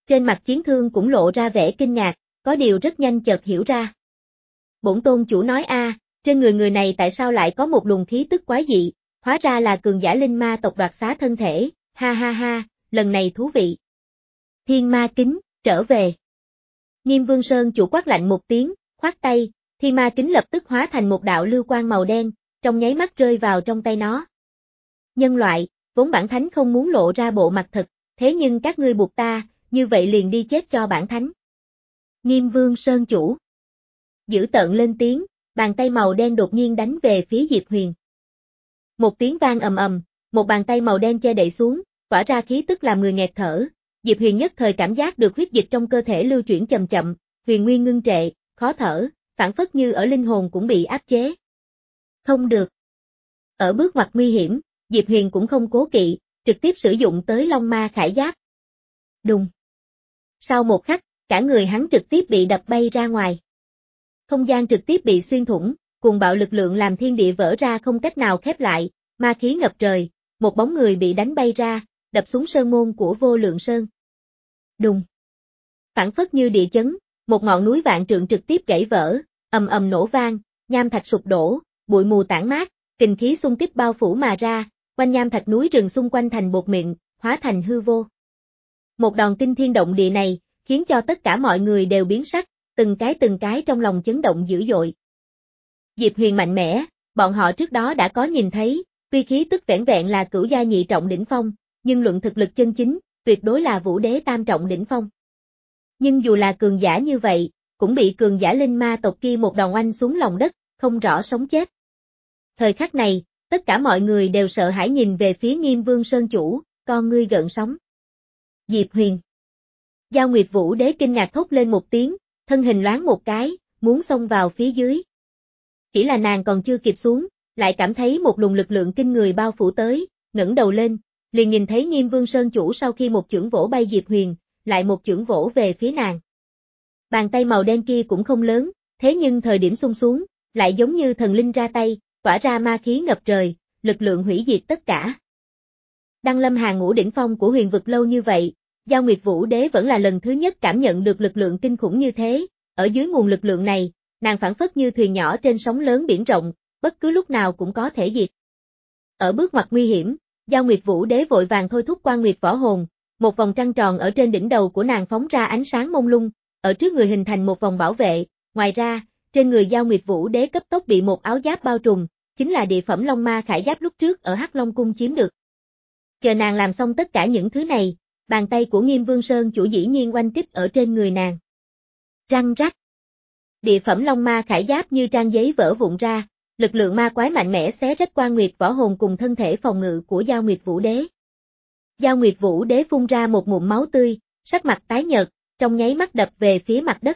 Trên mặt Chiến Thương cũng lộ ra vẻ kinh ngạc, có điều rất nhanh chợt hiểu ra. Bổn tôn chủ nói a, trên người người này tại sao lại có một luồng khí tức quái dị, hóa ra là cường giả linh ma tộc đoạt xá thân thể, ha ha ha, lần này thú vị. Thiên ma kính, trở về. Nghiêm Vương Sơn chủ quát lạnh một tiếng, khoát tay, thiên ma kính lập tức hóa thành một đạo lưu quang màu đen, trong nháy mắt rơi vào trong tay nó. Nhân loại, vốn bản thánh không muốn lộ ra bộ mặt thật, thế nhưng các ngươi buộc ta, như vậy liền đi chết cho bản thánh. Nghiêm Vương Sơn chủ dữ tợn lên tiếng, bàn tay màu đen đột nhiên đánh về phía Diệp Huyền. Một tiếng vang ầm ầm, một bàn tay màu đen che đậy xuống, tỏa ra khí tức làm người nghẹt thở. Diệp Huyền nhất thời cảm giác được huyết dịch trong cơ thể lưu chuyển chậm chậm, huyền nguyên ngưng trệ, khó thở, phản phất như ở linh hồn cũng bị áp chế. Không được. Ở bước ngoặt nguy hiểm, Diệp Huyền cũng không cố kỵ, trực tiếp sử dụng tới Long Ma Khải Giáp. Đùng. Sau một khắc, cả người hắn trực tiếp bị đập bay ra ngoài. Không gian trực tiếp bị xuyên thủng, cùng bạo lực lượng làm thiên địa vỡ ra không cách nào khép lại, ma khí ngập trời, một bóng người bị đánh bay ra, đập xuống sơn môn của Vô Lượng Sơn. Đùng. Phản phất như địa chấn, một ngọn núi vạn trượng trực tiếp gãy vỡ, ầm ầm nổ vang, nham thạch sụp đổ, bụi mù tản mát, kình khí xung kích bao phủ mà ra, quanh nham thạch núi rừng xung quanh thành bột mịn, hóa thành hư vô. Một đòn kinh thiên động địa này, khiến cho tất cả mọi người đều biến sắc, từng cái từng cái trong lòng chấn động dữ dội. Diệp Huyền mạnh mẽ, bọn họ trước đó đã có nhìn thấy, tuy khí tức vẻn vẹn là cửu gia nhị trọng đỉnh phong, nhưng luận thực lực chân chính, tuyệt đối là vũ đế tam trọng đỉnh phong. Nhưng dù là cường giả như vậy, cũng bị cường giả linh ma tộc kia một đòn oanh xuống lòng đất, không rõ sống chết. Thời khắc này, tất cả mọi người đều sợ hãi nhìn về phía Nghiêm Vương Sơn chủ, con ngươi gợn sóng. Diệp Huyền. Giao Nguyệt Vũ Đế kinh ngạc thốt lên một tiếng, thân hình loáng một cái, muốn xông vào phía dưới. Chỉ là nàng còn chưa kịp xuống, lại cảm thấy một luồng lực lượng kinh người bao phủ tới, ngẩng đầu lên, liền nhìn thấy Nghiêm Vương Sơn chủ sau khi một chưởng vỗ bay Diệp Huyền, lại một chưởng vỗ về phía nàng. Bàn tay màu đen kia cũng không lớn, thế nhưng thời điểm xung xuống, lại giống như thần linh ra tay, tỏa ra ma khí ngập trời, lực lượng hủy diệt tất cả. Đăng lâm hàng ngũ đỉnh phong của huyền vực lâu như vậy, Giao Nguyệt Vũ Đế vẫn là lần thứ nhất cảm nhận được lực lượng kinh khủng như thế, ở dưới nguồn lực lượng này, nàng phản phất như thuyền nhỏ trên sóng lớn biển rộng, bất cứ lúc nào cũng có thể diệt. Ở bước ngoặt nguy hiểm, Giao Nguyệt Vũ Đế vội vàng thôi thúc Quan Nguyệt Võ Hồn, một vòng trăng tròn ở trên đỉnh đầu của nàng phóng ra ánh sáng mông lung, ở trước người hình thành một vòng bảo vệ, ngoài ra, trên người Giao Nguyệt Vũ Đế cấp tốc bị một áo giáp bao trùm, chính là địa phẩm Long Ma Khải Giáp lúc trước ở Hắc Long Cung chiếm được. Chờ nàng làm xong tất cả những thứ này, bàn tay của Nghiêm Vương Sơn chủ dĩ nhiên oanh kích ở trên người nàng. Răng rắc. Địa phẩm Long Ma Khải Giáp như trang giấy vỡ vụn ra, lực lượng ma quái mạnh mẽ xé rách Quan Nguyệt Võ Hồn cùng thân thể phòng ngự của Giao Nguyệt Vũ Đế. Giao Nguyệt Vũ Đế phun ra một ngụm máu tươi, sắc mặt tái nhợt, trong nháy mắt đập về phía mặt đất.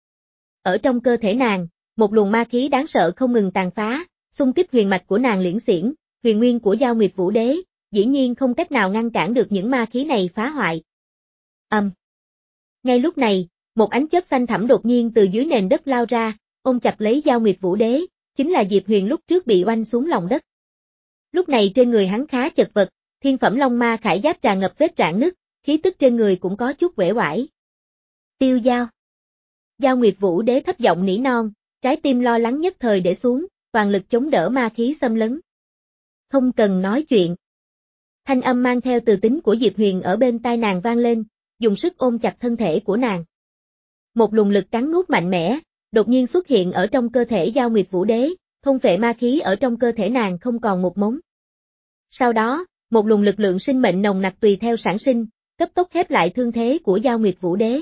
Ở trong cơ thể nàng, một luồng ma khí đáng sợ không ngừng tàn phá, xung kích huyền mạch của nàng liễn xiển, huyền nguyên của Giao Nguyệt Vũ Đế, dĩ nhiên không cách nào ngăn cản được những ma khí này phá hoại. Âm. Um. Ngay lúc này, một ánh chớp xanh thẳm đột nhiên từ dưới nền đất lao ra, ôm chặt lấy Giao Nguyệt Vũ Đế, chính là Diệp Huyền lúc trước bị oanh xuống lòng đất. Lúc này trên người hắn khá chật vật, thiên phẩm Long Ma Khải Giáp tràn ngập vết rạn nứt, khí tức trên người cũng có chút uể oải. Tiêu Giao. Giao Nguyệt Vũ Đế thấp giọng nỉ non, trái tim lo lắng nhất thời để xuống, toàn lực chống đỡ ma khí xâm lấn. Không cần nói chuyện. Thanh âm mang theo từ tính của Diệp Huyền ở bên tai nàng vang lên, dùng sức ôm chặt thân thể của nàng. Một luồng lực cắn nuốt mạnh mẽ, đột nhiên xuất hiện ở trong cơ thể Giao Nguyệt Vũ Đế, thôn phệ ma khí ở trong cơ thể nàng không còn một mống. Sau đó, một luồng lực lượng sinh mệnh nồng nặc tùy theo sản sinh, cấp tốc khép lại thương thế của Giao Nguyệt Vũ Đế.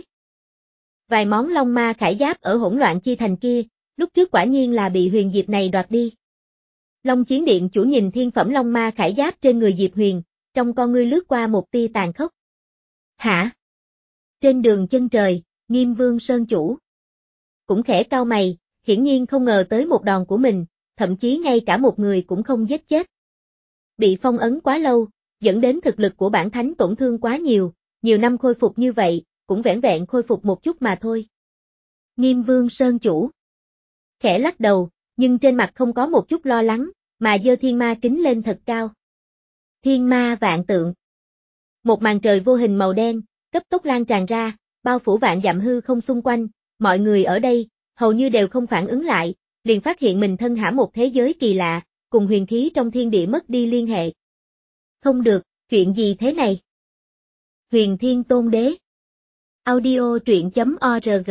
Vài món Long Ma Khải Giáp ở hỗn loạn chi thành kia, lúc trước quả nhiên là bị Huyền Diệp này đoạt đi. Long Chiến Điện chủ nhìn thiên phẩm Long Ma Khải Giáp trên người Diệp Huyền, trong con ngươi lướt qua một tia tàn khốc. Hả? Trên đường chân trời, Nghiêm Vương Sơn chủ cũng khẽ cau mày, hiển nhiên không ngờ tới một đòn của mình, thậm chí ngay cả một người cũng không giết chết. Bị phong ấn quá lâu, dẫn đến thực lực của bản thánh tổn thương quá nhiều, nhiều năm khôi phục như vậy, cũng vẻn vẹn khôi phục một chút mà thôi. Nghiêm Vương Sơn chủ khẽ lắc đầu, nhưng trên mặt không có một chút lo lắng, mà giơ thiên ma kính lên thật cao. Thiên ma vạn tượng. Một màn trời vô hình màu đen, cấp tốc lan tràn ra, bao phủ vạn dặm hư không xung quanh, mọi người ở đây, hầu như đều không phản ứng lại, liền phát hiện mình thân hãm một thế giới kỳ lạ, cùng huyền khí trong thiên địa mất đi liên hệ. Không được, chuyện gì thế này? Huyền Thiên Tôn Đế. Audio truyện chấm org.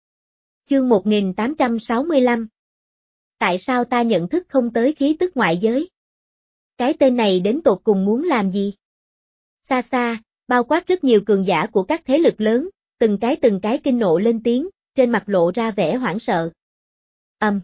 Chương một nghìn tám trăm sáu mươi lăm. Tại sao ta nhận thức không tới khí tức ngoại giới? Cái tên này đến tột cùng muốn làm gì? Xa xa, bao quát rất nhiều cường giả của các thế lực lớn, từng cái từng cái kinh nộ lên tiếng, trên mặt lộ ra vẻ hoảng sợ. Ầm. Um.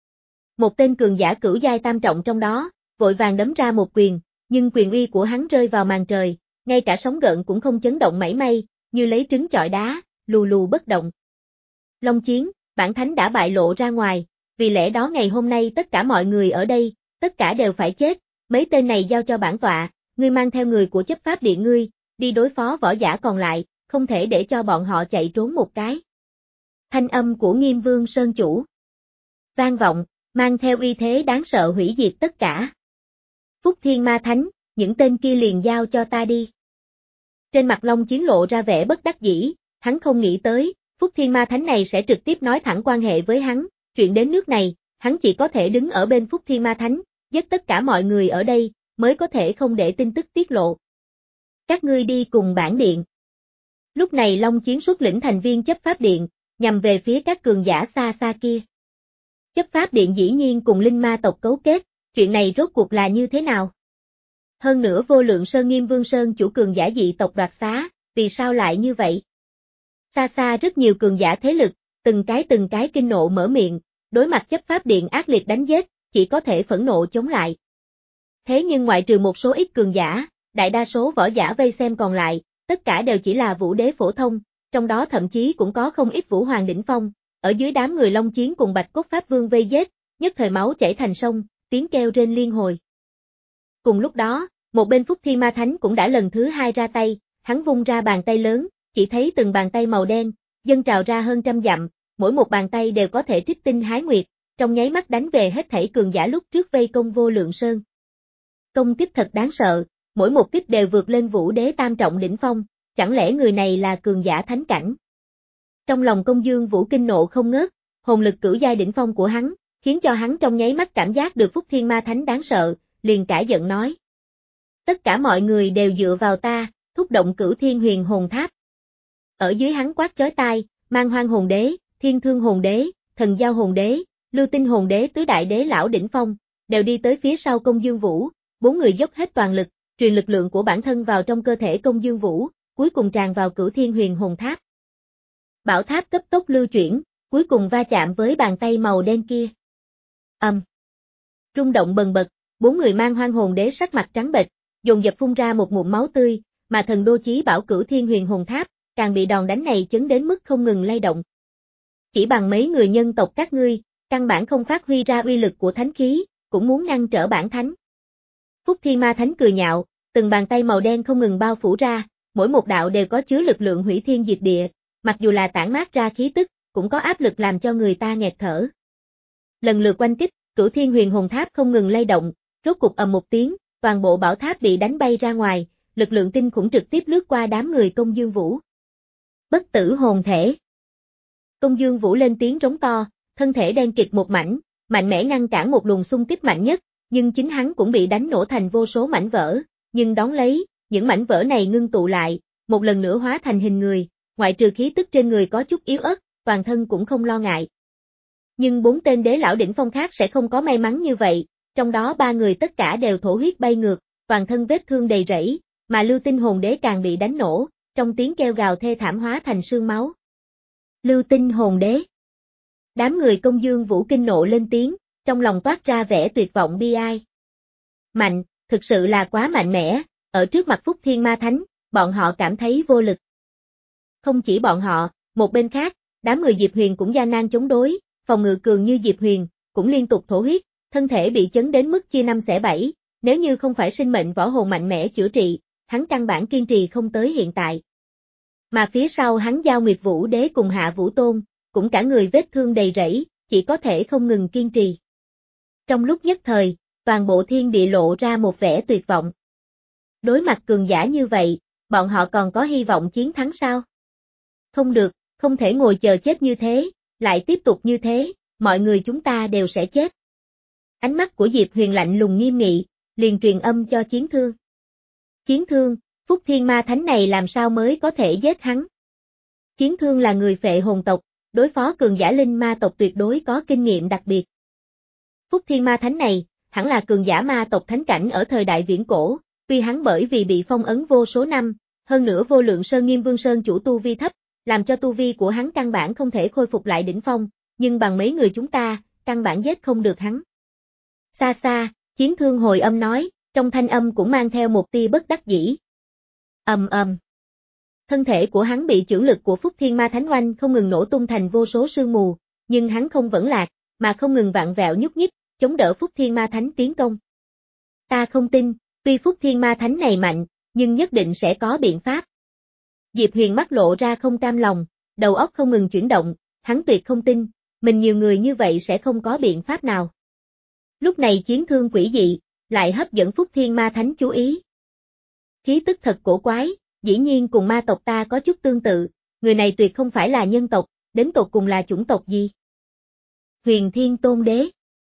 Một tên cường giả cửu giai tam trọng trong đó, vội vàng đấm ra một quyền, nhưng quyền uy của hắn rơi vào màn trời, ngay cả sóng gợn cũng không chấn động mảy may, như lấy trứng chọi đá, lù lù bất động. Long Chiến, bản thánh đã bại lộ ra ngoài, vì lẽ đó ngày hôm nay tất cả mọi người ở đây, tất cả đều phải chết, mấy tên này giao cho bản tọa, ngươi mang theo người của chấp pháp điện ngươi, đi đối phó võ giả còn lại, không thể để cho bọn họ chạy trốn một cái. Thanh âm của Nghiêm Vương Sơn Chủ vang vọng, mang theo uy thế đáng sợ hủy diệt tất cả. Phúc Thiên Ma Thánh, những tên kia liền giao cho ta đi. Trên mặt Long Chiến lộ ra vẻ bất đắc dĩ, hắn không nghĩ tới, Phúc Thiên Ma Thánh này sẽ trực tiếp nói thẳng quan hệ với hắn, chuyện đến nước này, hắn chỉ có thể đứng ở bên Phúc Thiên Ma Thánh, giết tất cả mọi người ở đây, mới có thể không để tin tức tiết lộ. Các ngươi đi cùng bản điện. Lúc này Long Chiến xuất lĩnh thành viên chấp pháp điện, nhằm về phía các cường giả xa xa kia. Chấp pháp điện dĩ nhiên cùng linh ma tộc cấu kết, chuyện này rốt cuộc là như thế nào? Hơn nữa Vô Lượng Sơn Nghiêm Vương Sơn chủ cường giả dị tộc đoạt xá, vì sao lại như vậy? Xa xa rất nhiều cường giả thế lực, từng cái từng cái kinh nộ mở miệng, đối mặt chấp pháp điện ác liệt đánh giết, chỉ có thể phẫn nộ chống lại. Thế nhưng ngoại trừ một số ít cường giả, đại đa số võ giả vây xem còn lại, tất cả đều chỉ là vũ đế phổ thông, trong đó thậm chí cũng có không ít vũ hoàng đỉnh phong, ở dưới đám người Long Chiến cùng Bạch Cốt Pháp Vương vây giết, nhất thời máu chảy thành sông, tiếng kêu rên liên hồi. Cùng lúc đó, một bên Phúc Thiên Ma Thánh cũng đã lần thứ hai ra tay, hắn vung ra bàn tay lớn, chỉ thấy từng bàn tay màu đen, dâng trào ra hơn trăm dặm, mỗi một bàn tay đều có thể trích tinh hái nguyệt, trong nháy mắt đánh về hết thảy cường giả lúc trước vây công Vô Lượng Sơn. Công kích thật đáng sợ, mỗi một kích đều vượt lên vũ đế tam trọng đỉnh phong, chẳng lẽ người này là cường giả thánh cảnh? Trong lòng Công Dương Vũ kinh nộ không ngớt, hồn lực cửu giai đỉnh phong của hắn, khiến cho hắn trong nháy mắt cảm giác được Phúc Thiên Ma Thánh đáng sợ, liền cãi giận nói. Tất cả mọi người đều dựa vào ta, thúc động Cửu Thiên Huyền Hồn Tháp. Ở dưới hắn quát chói tai, Mang Hoang Hồn Đế, Thiên Thương Hồn Đế, Thần Giao Hồn Đế, Lưu Tinh Hồn Đế tứ đại đế lão đỉnh phong, đều đi tới phía sau Công Dương Vũ, bốn người dốc hết toàn lực, truyền lực lượng của bản thân vào trong cơ thể Công Dương Vũ, cuối cùng tràn vào Cửu Thiên Huyền Hồn Tháp. Bảo tháp cấp tốc lưu chuyển, cuối cùng va chạm với bàn tay màu đen kia. Ầm. Um. Rung động bần bật, bốn người Mang Hoang Hồn Đế sắc mặt trắng bệch, dồn dập phun ra một ngụm máu tươi, mà Thần Đô Chí Bảo Cửu Thiên Huyền Hồn Tháp, càng bị đòn đánh này chấn đến mức không ngừng lay động. Chỉ bằng mấy người nhân tộc các ngươi, căn bản không phát huy ra uy lực của thánh khí, cũng muốn ngăn trở bản thánh. Phúc Thiên Ma Thánh cười nhạo, từng bàn tay màu đen không ngừng bao phủ ra, mỗi một đạo đều có chứa lực lượng hủy thiên diệt địa, mặc dù là tản mát ra khí tức, cũng có áp lực làm cho người ta nghẹt thở. Lần lượt oanh kích, Cửu Thiên Huyền Hồn Tháp không ngừng lay động, rốt cục ầm một tiếng, toàn bộ bảo tháp bị đánh bay ra ngoài, lực lượng kinh khủng trực tiếp lướt qua đám người Công Dương Vũ. Bất tử hồn thể. Công Dương Vũ lên tiếng rống to, thân thể đen kịt một mảnh, mạnh mẽ ngăn cản một luồng xung kích mạnh nhất, nhưng chính hắn cũng bị đánh nổ thành vô số mảnh vỡ, nhưng đón lấy, những mảnh vỡ này ngưng tụ lại, một lần nữa hóa thành hình người, ngoại trừ khí tức trên người có chút yếu ớt, toàn thân cũng không lo ngại. Nhưng bốn tên đế lão đỉnh phong khác sẽ không có may mắn như vậy, trong đó ba người tất cả đều thổ huyết bay ngược, toàn thân vết thương đầy rẫy, mà Lưu Tinh Hồn Đế càng bị đánh nổ, trong tiếng kêu gào thê thảm hóa thành sương máu. Lưu Tinh Hồn Đế. Đám người Công Dương Vũ kinh nộ lên tiếng, trong lòng toát ra vẻ tuyệt vọng bi ai. Mạnh, thực sự là quá mạnh mẽ, ở trước mặt Phúc Thiên Ma Thánh, bọn họ cảm thấy vô lực. Không chỉ bọn họ, một bên khác, đám người Diệp Huyền cũng gian nan chống đối, phòng ngự cường như Diệp Huyền, cũng liên tục thổ huyết, thân thể bị chấn đến mức chia năm xẻ bảy, nếu như không phải sinh mệnh võ hồn mạnh mẽ chữa trị, hắn căn bản kiên trì không tới hiện tại. Mà phía sau hắn Giao Nguyệt Vũ Đế cùng Hạ Vũ Tôn, cũng cả người vết thương đầy rẫy, chỉ có thể không ngừng kiên trì. Trong lúc nhất thời, toàn bộ thiên địa lộ ra một vẻ tuyệt vọng. Đối mặt cường giả như vậy, bọn họ còn có hy vọng chiến thắng sao? Không được, không thể ngồi chờ chết như thế, lại tiếp tục như thế, mọi người chúng ta đều sẽ chết. Ánh mắt của Diệp Huyền lạnh lùng nghiêm nghị, liền truyền âm cho Chiến Thương. Chiến Thương, Phúc Thiên Ma Thánh này làm sao mới có thể giết hắn? Chiến Thương là người phệ hồn tộc, đối phó cường giả linh ma tộc tuyệt đối có kinh nghiệm đặc biệt. Phúc Thiên Ma Thánh này, hẳn là cường giả ma tộc thánh cảnh ở thời đại viễn cổ, tuy hắn bởi vì bị phong ấn vô số năm, hơn nữa Vô Lượng Sơn Nghiêm Vương Sơn chủ tu vi thấp, làm cho tu vi của hắn căn bản không thể khôi phục lại đỉnh phong, nhưng bằng mấy người chúng ta, căn bản giết không được hắn. Xa xa, Chiến Thương hồi âm nói, trong thanh âm cũng mang theo một tia bất đắc dĩ. Ầm ầm. Thân thể của hắn bị chưởng lực của Phúc Thiên Ma Thánh oanh không ngừng nổ tung thành vô số sương mù, nhưng hắn không vẫn lạc, mà không ngừng vặn vẹo nhúc nhích, chống đỡ Phúc Thiên Ma Thánh tiến công. Ta không tin, tuy Phúc Thiên Ma Thánh này mạnh, nhưng nhất định sẽ có biện pháp. Diệp Huyền mắt lộ ra không cam lòng, đầu óc không ngừng chuyển động, hắn tuyệt không tin, mình nhiều người như vậy sẽ không có biện pháp nào. Lúc này Chiến Thương quỷ dị, lại hấp dẫn Phúc Thiên Ma Thánh chú ý. Khí tức thật cổ quái, dĩ nhiên cùng ma tộc ta có chút tương tự, người này tuyệt không phải là nhân tộc, đến tột cùng là chủng tộc gì? Huyền Thiên Tôn Đế.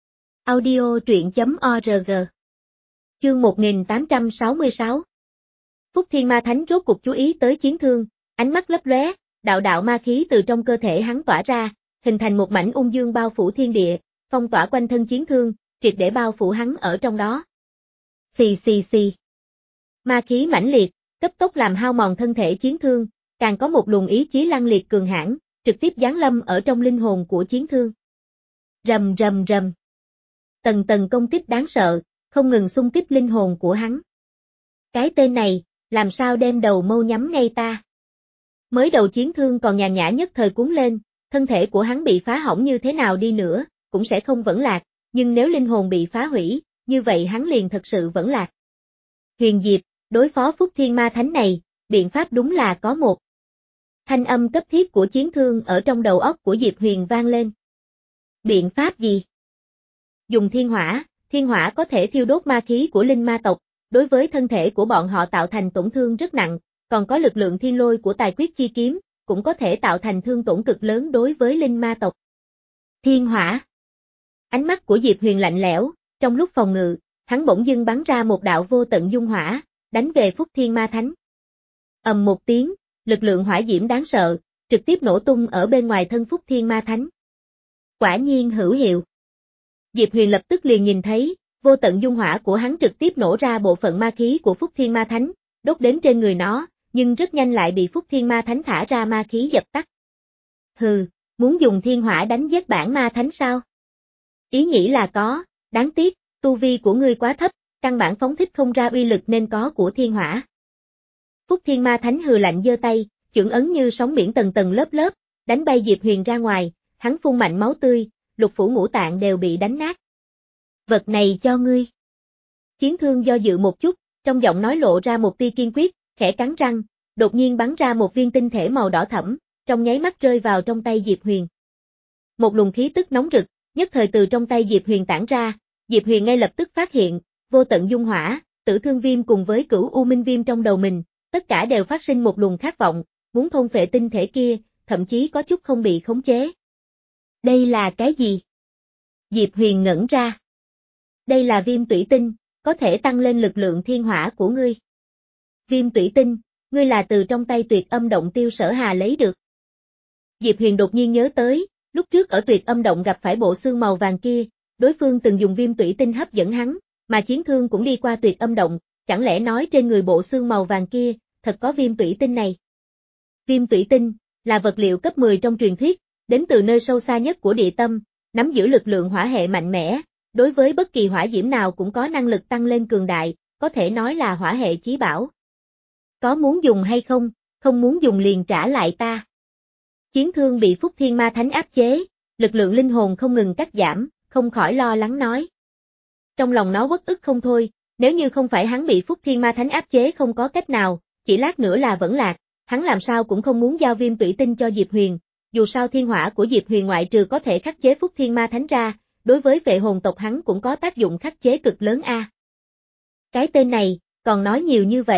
Audio truyện chấm org. Chương một nghìn tám trăm sáu mươi sáu. Phúc Thiên Ma Thánh rốt cuộc chú ý tới Chiến Thương, ánh mắt lấp lóe, đạo đạo ma khí từ trong cơ thể hắn tỏa ra, hình thành một mảnh ung dương bao phủ thiên địa, phong tỏa quanh thân Chiến Thương, triệt để bao phủ hắn ở trong đó. Xì xì xì. Ma khí mãnh liệt, cấp tốc làm hao mòn thân thể Chiến Thương, càng có một luồng ý chí lăng liệt cường hãn, trực tiếp giáng lâm ở trong linh hồn của Chiến Thương. Rầm rầm rầm. Tầng tầng công kích đáng sợ, không ngừng xung kích linh hồn của hắn. Cái tên này, làm sao đem đầu mâu nhắm ngay ta? Mới đầu Chiến Thương còn nhàn nhã nhất thời cuốn lên, thân thể của hắn bị phá hỏng như thế nào đi nữa, cũng sẽ không vẫn lạc, nhưng nếu linh hồn bị phá hủy, như vậy hắn liền thật sự vẫn lạc. Huyền Diệp, đối phó Phúc Thiên Ma Thánh này, biện pháp đúng là có một. Thanh âm cấp thiết của Chiến Thương ở trong đầu óc của Diệp Huyền vang lên. Biện pháp gì? Dùng thiên hỏa, thiên hỏa có thể thiêu đốt ma khí của linh ma tộc, đối với thân thể của bọn họ tạo thành tổn thương rất nặng, còn có lực lượng thiên lôi của tài quyết chi kiếm, cũng có thể tạo thành thương tổn cực lớn đối với linh ma tộc. Thiên hỏa. Ánh mắt của Diệp Huyền lạnh lẽo, trong lúc phòng ngự, hắn bỗng dưng bắn ra một đạo vô tận dung hỏa, đánh về Phúc Thiên Ma Thánh. Ầm một tiếng, lực lượng hỏa diễm đáng sợ, trực tiếp nổ tung ở bên ngoài thân Phúc Thiên Ma Thánh. Quả nhiên hữu hiệu. Diệp Huyền lập tức liền nhìn thấy, vô tận dung hỏa của hắn trực tiếp nổ ra bộ phận ma khí của Phúc Thiên Ma Thánh, đốt đến trên người nó, nhưng rất nhanh lại bị Phúc Thiên Ma Thánh thả ra ma khí dập tắt. Hừ, muốn dùng thiên hỏa đánh giết bản ma thánh sao? Ý nghĩ là có, đáng tiếc, tu vi của ngươi quá thấp, căn bản phóng thích không ra uy lực nên có của thiên hỏa. Phúc Thiên Ma Thánh hừ lạnh giơ tay, chưởng ấn như sóng biển tầng tầng lớp lớp, đánh bay Diệp Huyền ra ngoài, hắn phun mạnh máu tươi, lục phủ ngũ tạng đều bị đánh nát. Vật này cho ngươi. Chiến Thương do dự một chút, trong giọng nói lộ ra một tia kiên quyết, khẽ cắn răng, đột nhiên bắn ra một viên tinh thể màu đỏ thẫm, trong nháy mắt rơi vào trong tay Diệp Huyền. Một luồng khí tức nóng rực, nhất thời từ trong tay Diệp Huyền tản ra, Diệp Huyền ngay lập tức phát hiện, vô tận dung hỏa, tử thương viêm cùng với cửu u minh viêm trong đầu mình, tất cả đều phát sinh một luồng khát vọng, muốn thôn phệ tinh thể kia, thậm chí có chút không bị khống chế. Đây là cái gì? Diệp Huyền ngẩn ra. Đây là viêm tủy tinh, có thể tăng lên lực lượng thiên hỏa của ngươi. Viêm tủy tinh, ngươi là từ trong tay Tuyệt Âm Động Tiêu Sở Hà lấy được. Diệp Huyền đột nhiên nhớ tới, lúc trước ở Tuyệt Âm Động gặp phải bộ xương màu vàng kia, đối phương từng dùng viêm tủy tinh hấp dẫn hắn, mà Chiến Thương cũng đi qua Tuyệt Âm Động, chẳng lẽ nói trên người bộ xương màu vàng kia, thật có viêm tủy tinh này. Viêm tủy tinh, là vật liệu cấp mười trong truyền thuyết, đến từ nơi sâu xa nhất của địa tâm, nắm giữ lực lượng hỏa hệ mạnh mẽ, đối với bất kỳ hỏa diễm nào cũng có năng lực tăng lên cường đại, có thể nói là hỏa hệ chí bảo. Có muốn dùng hay không, không muốn dùng liền trả lại ta. Chiến Thương bị Phúc Thiên Ma Thánh áp chế, lực lượng linh hồn không ngừng cắt giảm, không khỏi lo lắng nói. Trong lòng nó uất ức không thôi, nếu như không phải hắn bị Phúc Thiên Ma Thánh áp chế không có cách nào, chỉ lát nữa là vẫn lạc, hắn làm sao cũng không muốn giao viêm tủy tinh cho Diệp Huyền, dù sao thiên hỏa của Diệp Huyền ngoại trừ có thể khắc chế Phúc Thiên Ma Thánh ra, đối với phệ hồn tộc hắn cũng có tác dụng khắc chế cực lớn a. Cái tên này, còn nói nhiều như vậy,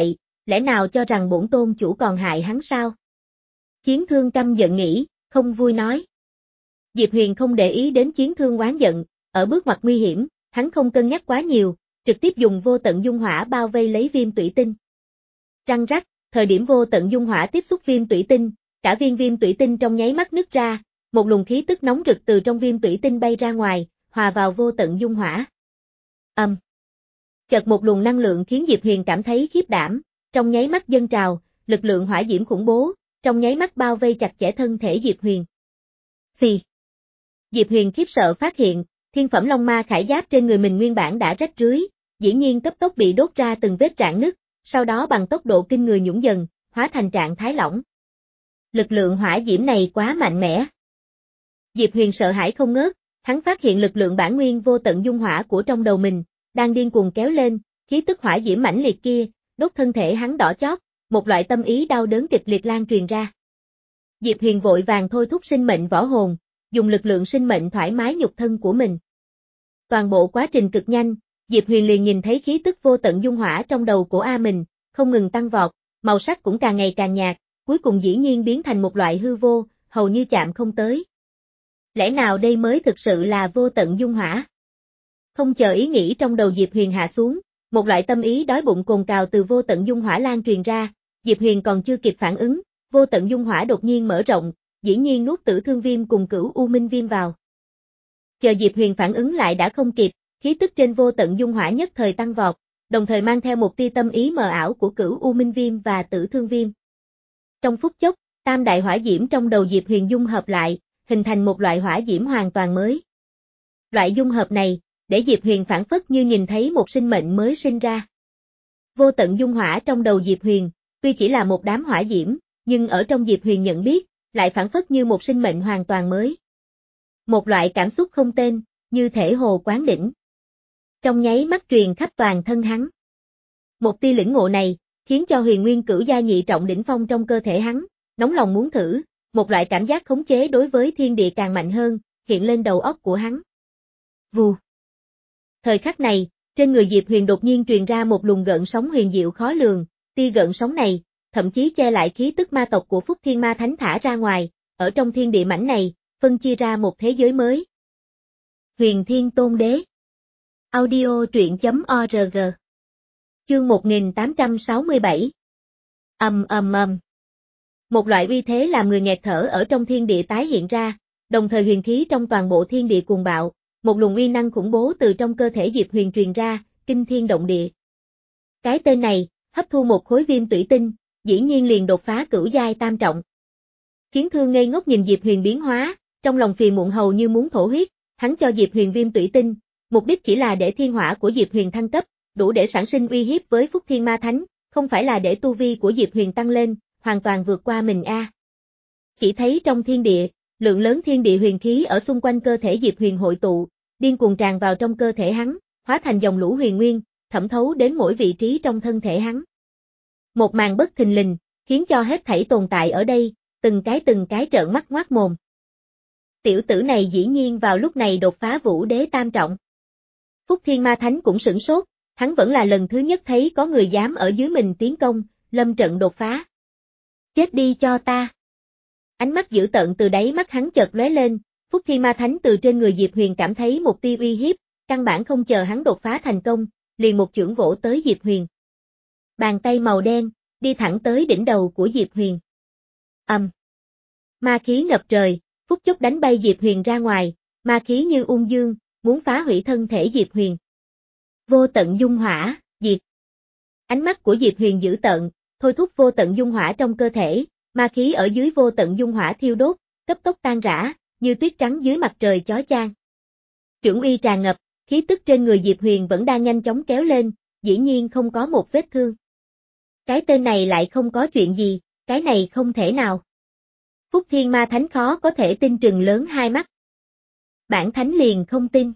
lẽ nào cho rằng bổn tôn chủ còn hại hắn sao? Chiến Thương căm giận nghĩ, không vui nói. Diệp Huyền không để ý đến Chiến Thương oán giận, ở bước ngoặt nguy hiểm, hắn không cân nhắc quá nhiều, trực tiếp dùng vô tận dung hỏa bao vây lấy viêm tủy tinh. Răng rắc, thời điểm vô tận dung hỏa tiếp xúc viêm tủy tinh, cả viên viêm tủy tinh trong nháy mắt nứt ra, một luồng khí tức nóng rực từ trong viêm tủy tinh bay ra ngoài, hòa vào vô tận dung hỏa. Âm. Um. Chợt một luồng năng lượng khiến Diệp Huyền cảm thấy khiếp đảm, trong nháy mắt dâng trào, lực lượng hỏa diễm khủng bố, trong nháy mắt bao vây chặt chẽ thân thể Diệp Huyền. Xì. Diệp Huyền khiếp sợ phát hiện, thiên phẩm long ma khải giáp trên người mình nguyên bản đã rách rưới, dĩ nhiên cấp tốc bị đốt ra từng vết rạn nứt, sau đó bằng tốc độ kinh người nhũn dần, hóa thành trạng thái lỏng. Lực lượng hỏa diễm này quá mạnh mẽ. Diệp Huyền sợ hãi không ngớt, hắn phát hiện lực lượng bản nguyên vô tận dung hỏa của trong đầu mình, đang điên cuồng kéo lên, khí tức hỏa diễm mãnh liệt kia, đốt thân thể hắn đỏ chót, một loại tâm ý đau đớn kịch liệt lan truyền ra. Diệp Huyền vội vàng thôi thúc sinh mệnh võ hồn, dùng lực lượng sinh mệnh thoải mái nhục thân của mình. Toàn bộ quá trình cực nhanh, Diệp Huyền liền nhìn thấy khí tức vô tận dung hỏa trong đầu của A mình, không ngừng tăng vọt, màu sắc cũng càng ngày càng nhạt, cuối cùng dĩ nhiên biến thành một loại hư vô, hầu như chạm không tới. Lẽ nào đây mới thực sự là vô tận dung hỏa? Không chờ ý nghĩ trong đầu Diệp Huyền hạ xuống, một loại tâm ý đói bụng cồn cào từ vô tận dung hỏa lan truyền ra, Diệp Huyền còn chưa kịp phản ứng, vô tận dung hỏa đột nhiên mở rộng, dĩ nhiên nuốt Tử Thương Viêm cùng Cửu U Minh Viêm vào. Chờ Diệp Huyền phản ứng lại đã không kịp, khí tức trên vô tận dung hỏa nhất thời tăng vọt, đồng thời mang theo một tia tâm ý mờ ảo của Cửu U Minh Viêm và Tử Thương Viêm. Trong phút chốc, tam đại hỏa diễm trong đầu Diệp Huyền dung hợp lại, hình thành một loại hỏa diễm hoàn toàn mới. Loại dung hợp này, để Diệp Huyền phản phất như nhìn thấy một sinh mệnh mới sinh ra. Vô tận dung hỏa trong đầu Diệp Huyền, tuy chỉ là một đám hỏa diễm, nhưng ở trong Diệp Huyền nhận biết, lại phản phất như một sinh mệnh hoàn toàn mới. Một loại cảm xúc không tên, như thể hồ quán đỉnh. Trong nháy mắt truyền khắp toàn thân hắn. Một tia lĩnh ngộ này, khiến cho huyền nguyên cửu gia nhị trọng đỉnh phong trong cơ thể hắn, nóng lòng muốn thử, một loại cảm giác khống chế đối với thiên địa càng mạnh hơn, hiện lên đầu óc của hắn. Vù. Thời khắc này, trên người Diệp Huyền đột nhiên truyền ra một luồng gợn sóng huyền diệu khó lường, tia gợn sóng này, thậm chí che lại khí tức ma tộc của Phúc Thiên Ma Thánh thả ra ngoài, ở trong thiên địa mảnh này, phân chia ra một thế giới mới. Huyền Thiên Tôn Đế. Audio truyện chấm org. Chương một nghìn tám trăm sáu mươi bảy. Ầm ầm ầm. Một loại uy thế làm người nghẹt thở ở trong thiên địa tái hiện ra, đồng thời huyền khí trong toàn bộ thiên địa cuồng bạo, một luồng uy năng khủng bố từ trong cơ thể Diệp Huyền truyền ra, kinh thiên động địa. Cái tên này, hấp thu một khối viêm tủy tinh, dĩ nhiên liền đột phá cửu giai tam trọng. Chiến Thương ngây ngốc nhìn Diệp Huyền biến hóa, trong lòng phiền muộn hầu như muốn thổ huyết, hắn cho Diệp Huyền viêm tủy tinh, mục đích chỉ là để thiên hỏa của Diệp Huyền thăng cấp, đủ để sản sinh uy hiếp với Phúc Thiên Ma Thánh, không phải là để tu vi của Diệp Huyền tăng lên, hoàn toàn vượt qua mình a. À. Chỉ thấy trong thiên địa, lượng lớn thiên địa huyền khí ở xung quanh cơ thể Diệp Huyền hội tụ, điên cuồng tràn vào trong cơ thể hắn, hóa thành dòng lũ huyền nguyên, thẩm thấu đến mỗi vị trí trong thân thể hắn. Một màn bất thình lình, khiến cho hết thảy tồn tại ở đây, từng cái từng cái trợn mắt ngoác mồm. Tiểu tử này dĩ nhiên vào lúc này đột phá vũ đế tam trọng. Phúc Thiên Ma Thánh cũng sửng sốt, hắn vẫn là lần thứ nhất thấy có người dám ở dưới mình tiến công, lâm trận đột phá. Chết đi cho ta. Ánh mắt dữ tợn từ đáy mắt hắn chợt lóe lên, Phúc Thiên Ma Thánh từ trên người Diệp Huyền cảm thấy một tia uy hiếp, căn bản không chờ hắn đột phá thành công, liền một chưởng vỗ tới Diệp Huyền. Bàn tay màu đen, đi thẳng tới đỉnh đầu của Diệp Huyền. Ầm. Um. Ma khí ngập trời, phút chốc đánh bay Diệp Huyền ra ngoài, ma khí như ung dương, muốn phá hủy thân thể Diệp Huyền. Vô tận dung hỏa, diệt. Ánh mắt của Diệp Huyền dữ tợn, thôi thúc vô tận dung hỏa trong cơ thể, ma khí ở dưới vô tận dung hỏa thiêu đốt, cấp tốc tan rã, như tuyết trắng dưới mặt trời chói chang. Chưởng uy tràn ngập, khí tức trên người Diệp Huyền vẫn đang nhanh chóng kéo lên, dĩ nhiên không có một vết thương. Cái tên này lại không có chuyện gì, cái này không thể nào. Phúc Thiên Ma Thánh khó có thể tin trừng lớn hai mắt. Bản Thánh liền không tin.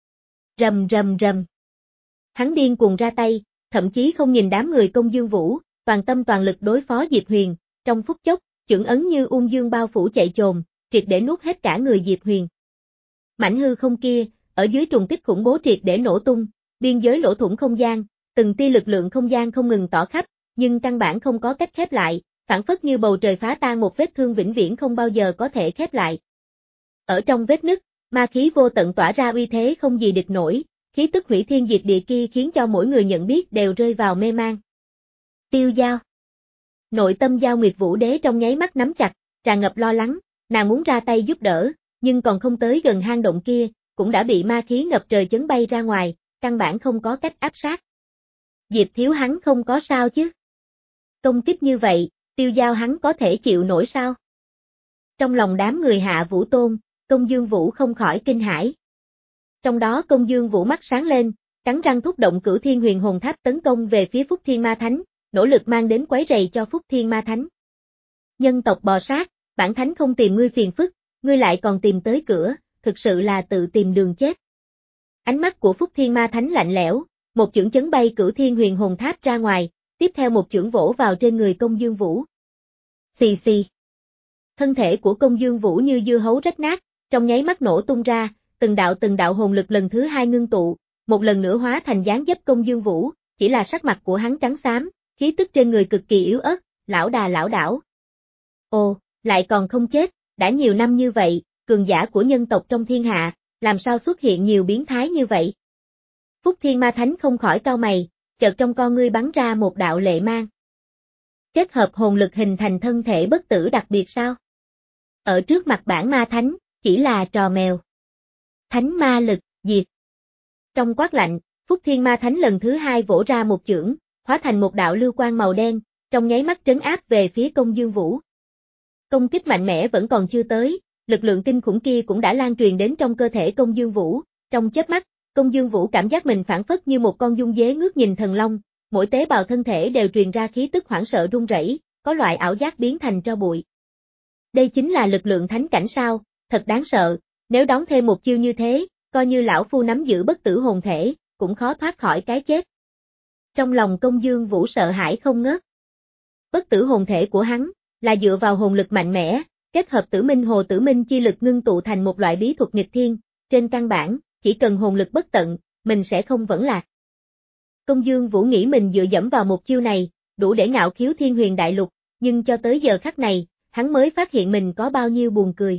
Rầm rầm rầm. Hắn điên cuồng ra tay, thậm chí không nhìn đám người Công Dương Vũ, toàn tâm toàn lực đối phó Diệp Huyền, trong phút chốc, chưởng ấn như ung dương bao phủ chạy trồn, triệt để nuốt hết cả người Diệp Huyền. Mảnh hư không kia, ở dưới trùng kích khủng bố triệt để nổ tung, biên giới lỗ thủng không gian, từng tia lực lượng không gian không ngừng tỏ khắp, nhưng căn bản không có cách khép lại, phản phất như bầu trời phá tan một vết thương vĩnh viễn không bao giờ có thể khép lại. Ở trong vết nứt, ma khí vô tận tỏa ra uy thế không gì địch nổi, khí tức hủy thiên diệt địa kia khiến cho mỗi người nhận biết đều rơi vào mê man. Tiêu Dao. Nội tâm Giao Nguyệt Vũ Đế trong nháy mắt nắm chặt, tràn ngập lo lắng, nàng muốn ra tay giúp đỡ, nhưng còn không tới gần hang động kia, cũng đã bị ma khí ngập trời chấn bay ra ngoài, căn bản không có cách áp sát. Diệp Thiếu hắn không có sao chứ? Công kích như vậy, Tiêu Dao hắn có thể chịu nổi sao? Trong lòng đám người Hạ Vũ Tôn, Công Dương Vũ không khỏi kinh hãi. Trong đó Công Dương Vũ mắt sáng lên, cắn răng thúc động Cửu Thiên Huyền Hồn Tháp tấn công về phía Phúc Thiên Ma Thánh, nỗ lực mang đến quấy rầy cho Phúc Thiên Ma Thánh. Nhân tộc bò sát, bản thánh không tìm ngươi phiền phức, ngươi lại còn tìm tới cửa, thực sự là tự tìm đường chết. Ánh mắt của Phúc Thiên Ma Thánh lạnh lẽo, một chưởng chấn bay Cửu Thiên Huyền Hồn Tháp ra ngoài, tiếp theo một chưởng vỗ vào trên người Công Dương Vũ. Xì xì. Thân thể của Công Dương Vũ như dưa hấu rách nát, trong nháy mắt nổ tung ra, từng đạo từng đạo hồn lực lần thứ hai ngưng tụ, một lần nữa hóa thành dáng dấp Công Dương Vũ, chỉ là sắc mặt của hắn trắng xám, khí tức trên người cực kỳ yếu ớt, lão đà lão đảo. Ồ, lại còn không chết, đã nhiều năm như vậy, cường giả của nhân tộc trong thiên hạ, làm sao xuất hiện nhiều biến thái như vậy? Phúc Thiên Ma Thánh không khỏi cau mày, chợt trong con ngươi bắn ra một đạo lệ mang. Kết hợp hồn lực hình thành thân thể bất tử đặc biệt sao? Ở trước mặt bản ma thánh, chỉ là trò mèo. Thánh ma lực, diệt. Trong quát lạnh, Phúc Thiên Ma Thánh lần thứ hai vỗ ra một chưởng, hóa thành một đạo lưu quang màu đen, trong nháy mắt trấn áp về phía Công Dương Vũ. Công kích mạnh mẽ vẫn còn chưa tới, lực lượng kinh khủng kia cũng đã lan truyền đến trong cơ thể Công Dương Vũ, trong chớp mắt, Công Dương Vũ cảm giác mình phản phất như một con dung dế ngước nhìn thần long, mỗi tế bào thân thể đều truyền ra khí tức hoảng sợ run rẩy, có loại ảo giác biến thành tro bụi. Đây chính là lực lượng thánh cảnh sao, thật đáng sợ, nếu đón thêm một chiêu như thế, coi như lão phu nắm giữ bất tử hồn thể, cũng khó thoát khỏi cái chết. Trong lòng Công Dương Vũ sợ hãi không ngớt. Bất tử hồn thể của hắn, là dựa vào hồn lực mạnh mẽ, kết hợp tử minh hồ tử minh chi lực ngưng tụ thành một loại bí thuật nghịch thiên, trên căn bản, chỉ cần hồn lực bất tận, mình sẽ không vẫn lạc. Công Dương Vũ nghĩ mình dựa dẫm vào một chiêu này, đủ để ngạo khiếu thiên huyền đại lục, nhưng cho tới giờ khắc này, hắn mới phát hiện mình có bao nhiêu buồn cười.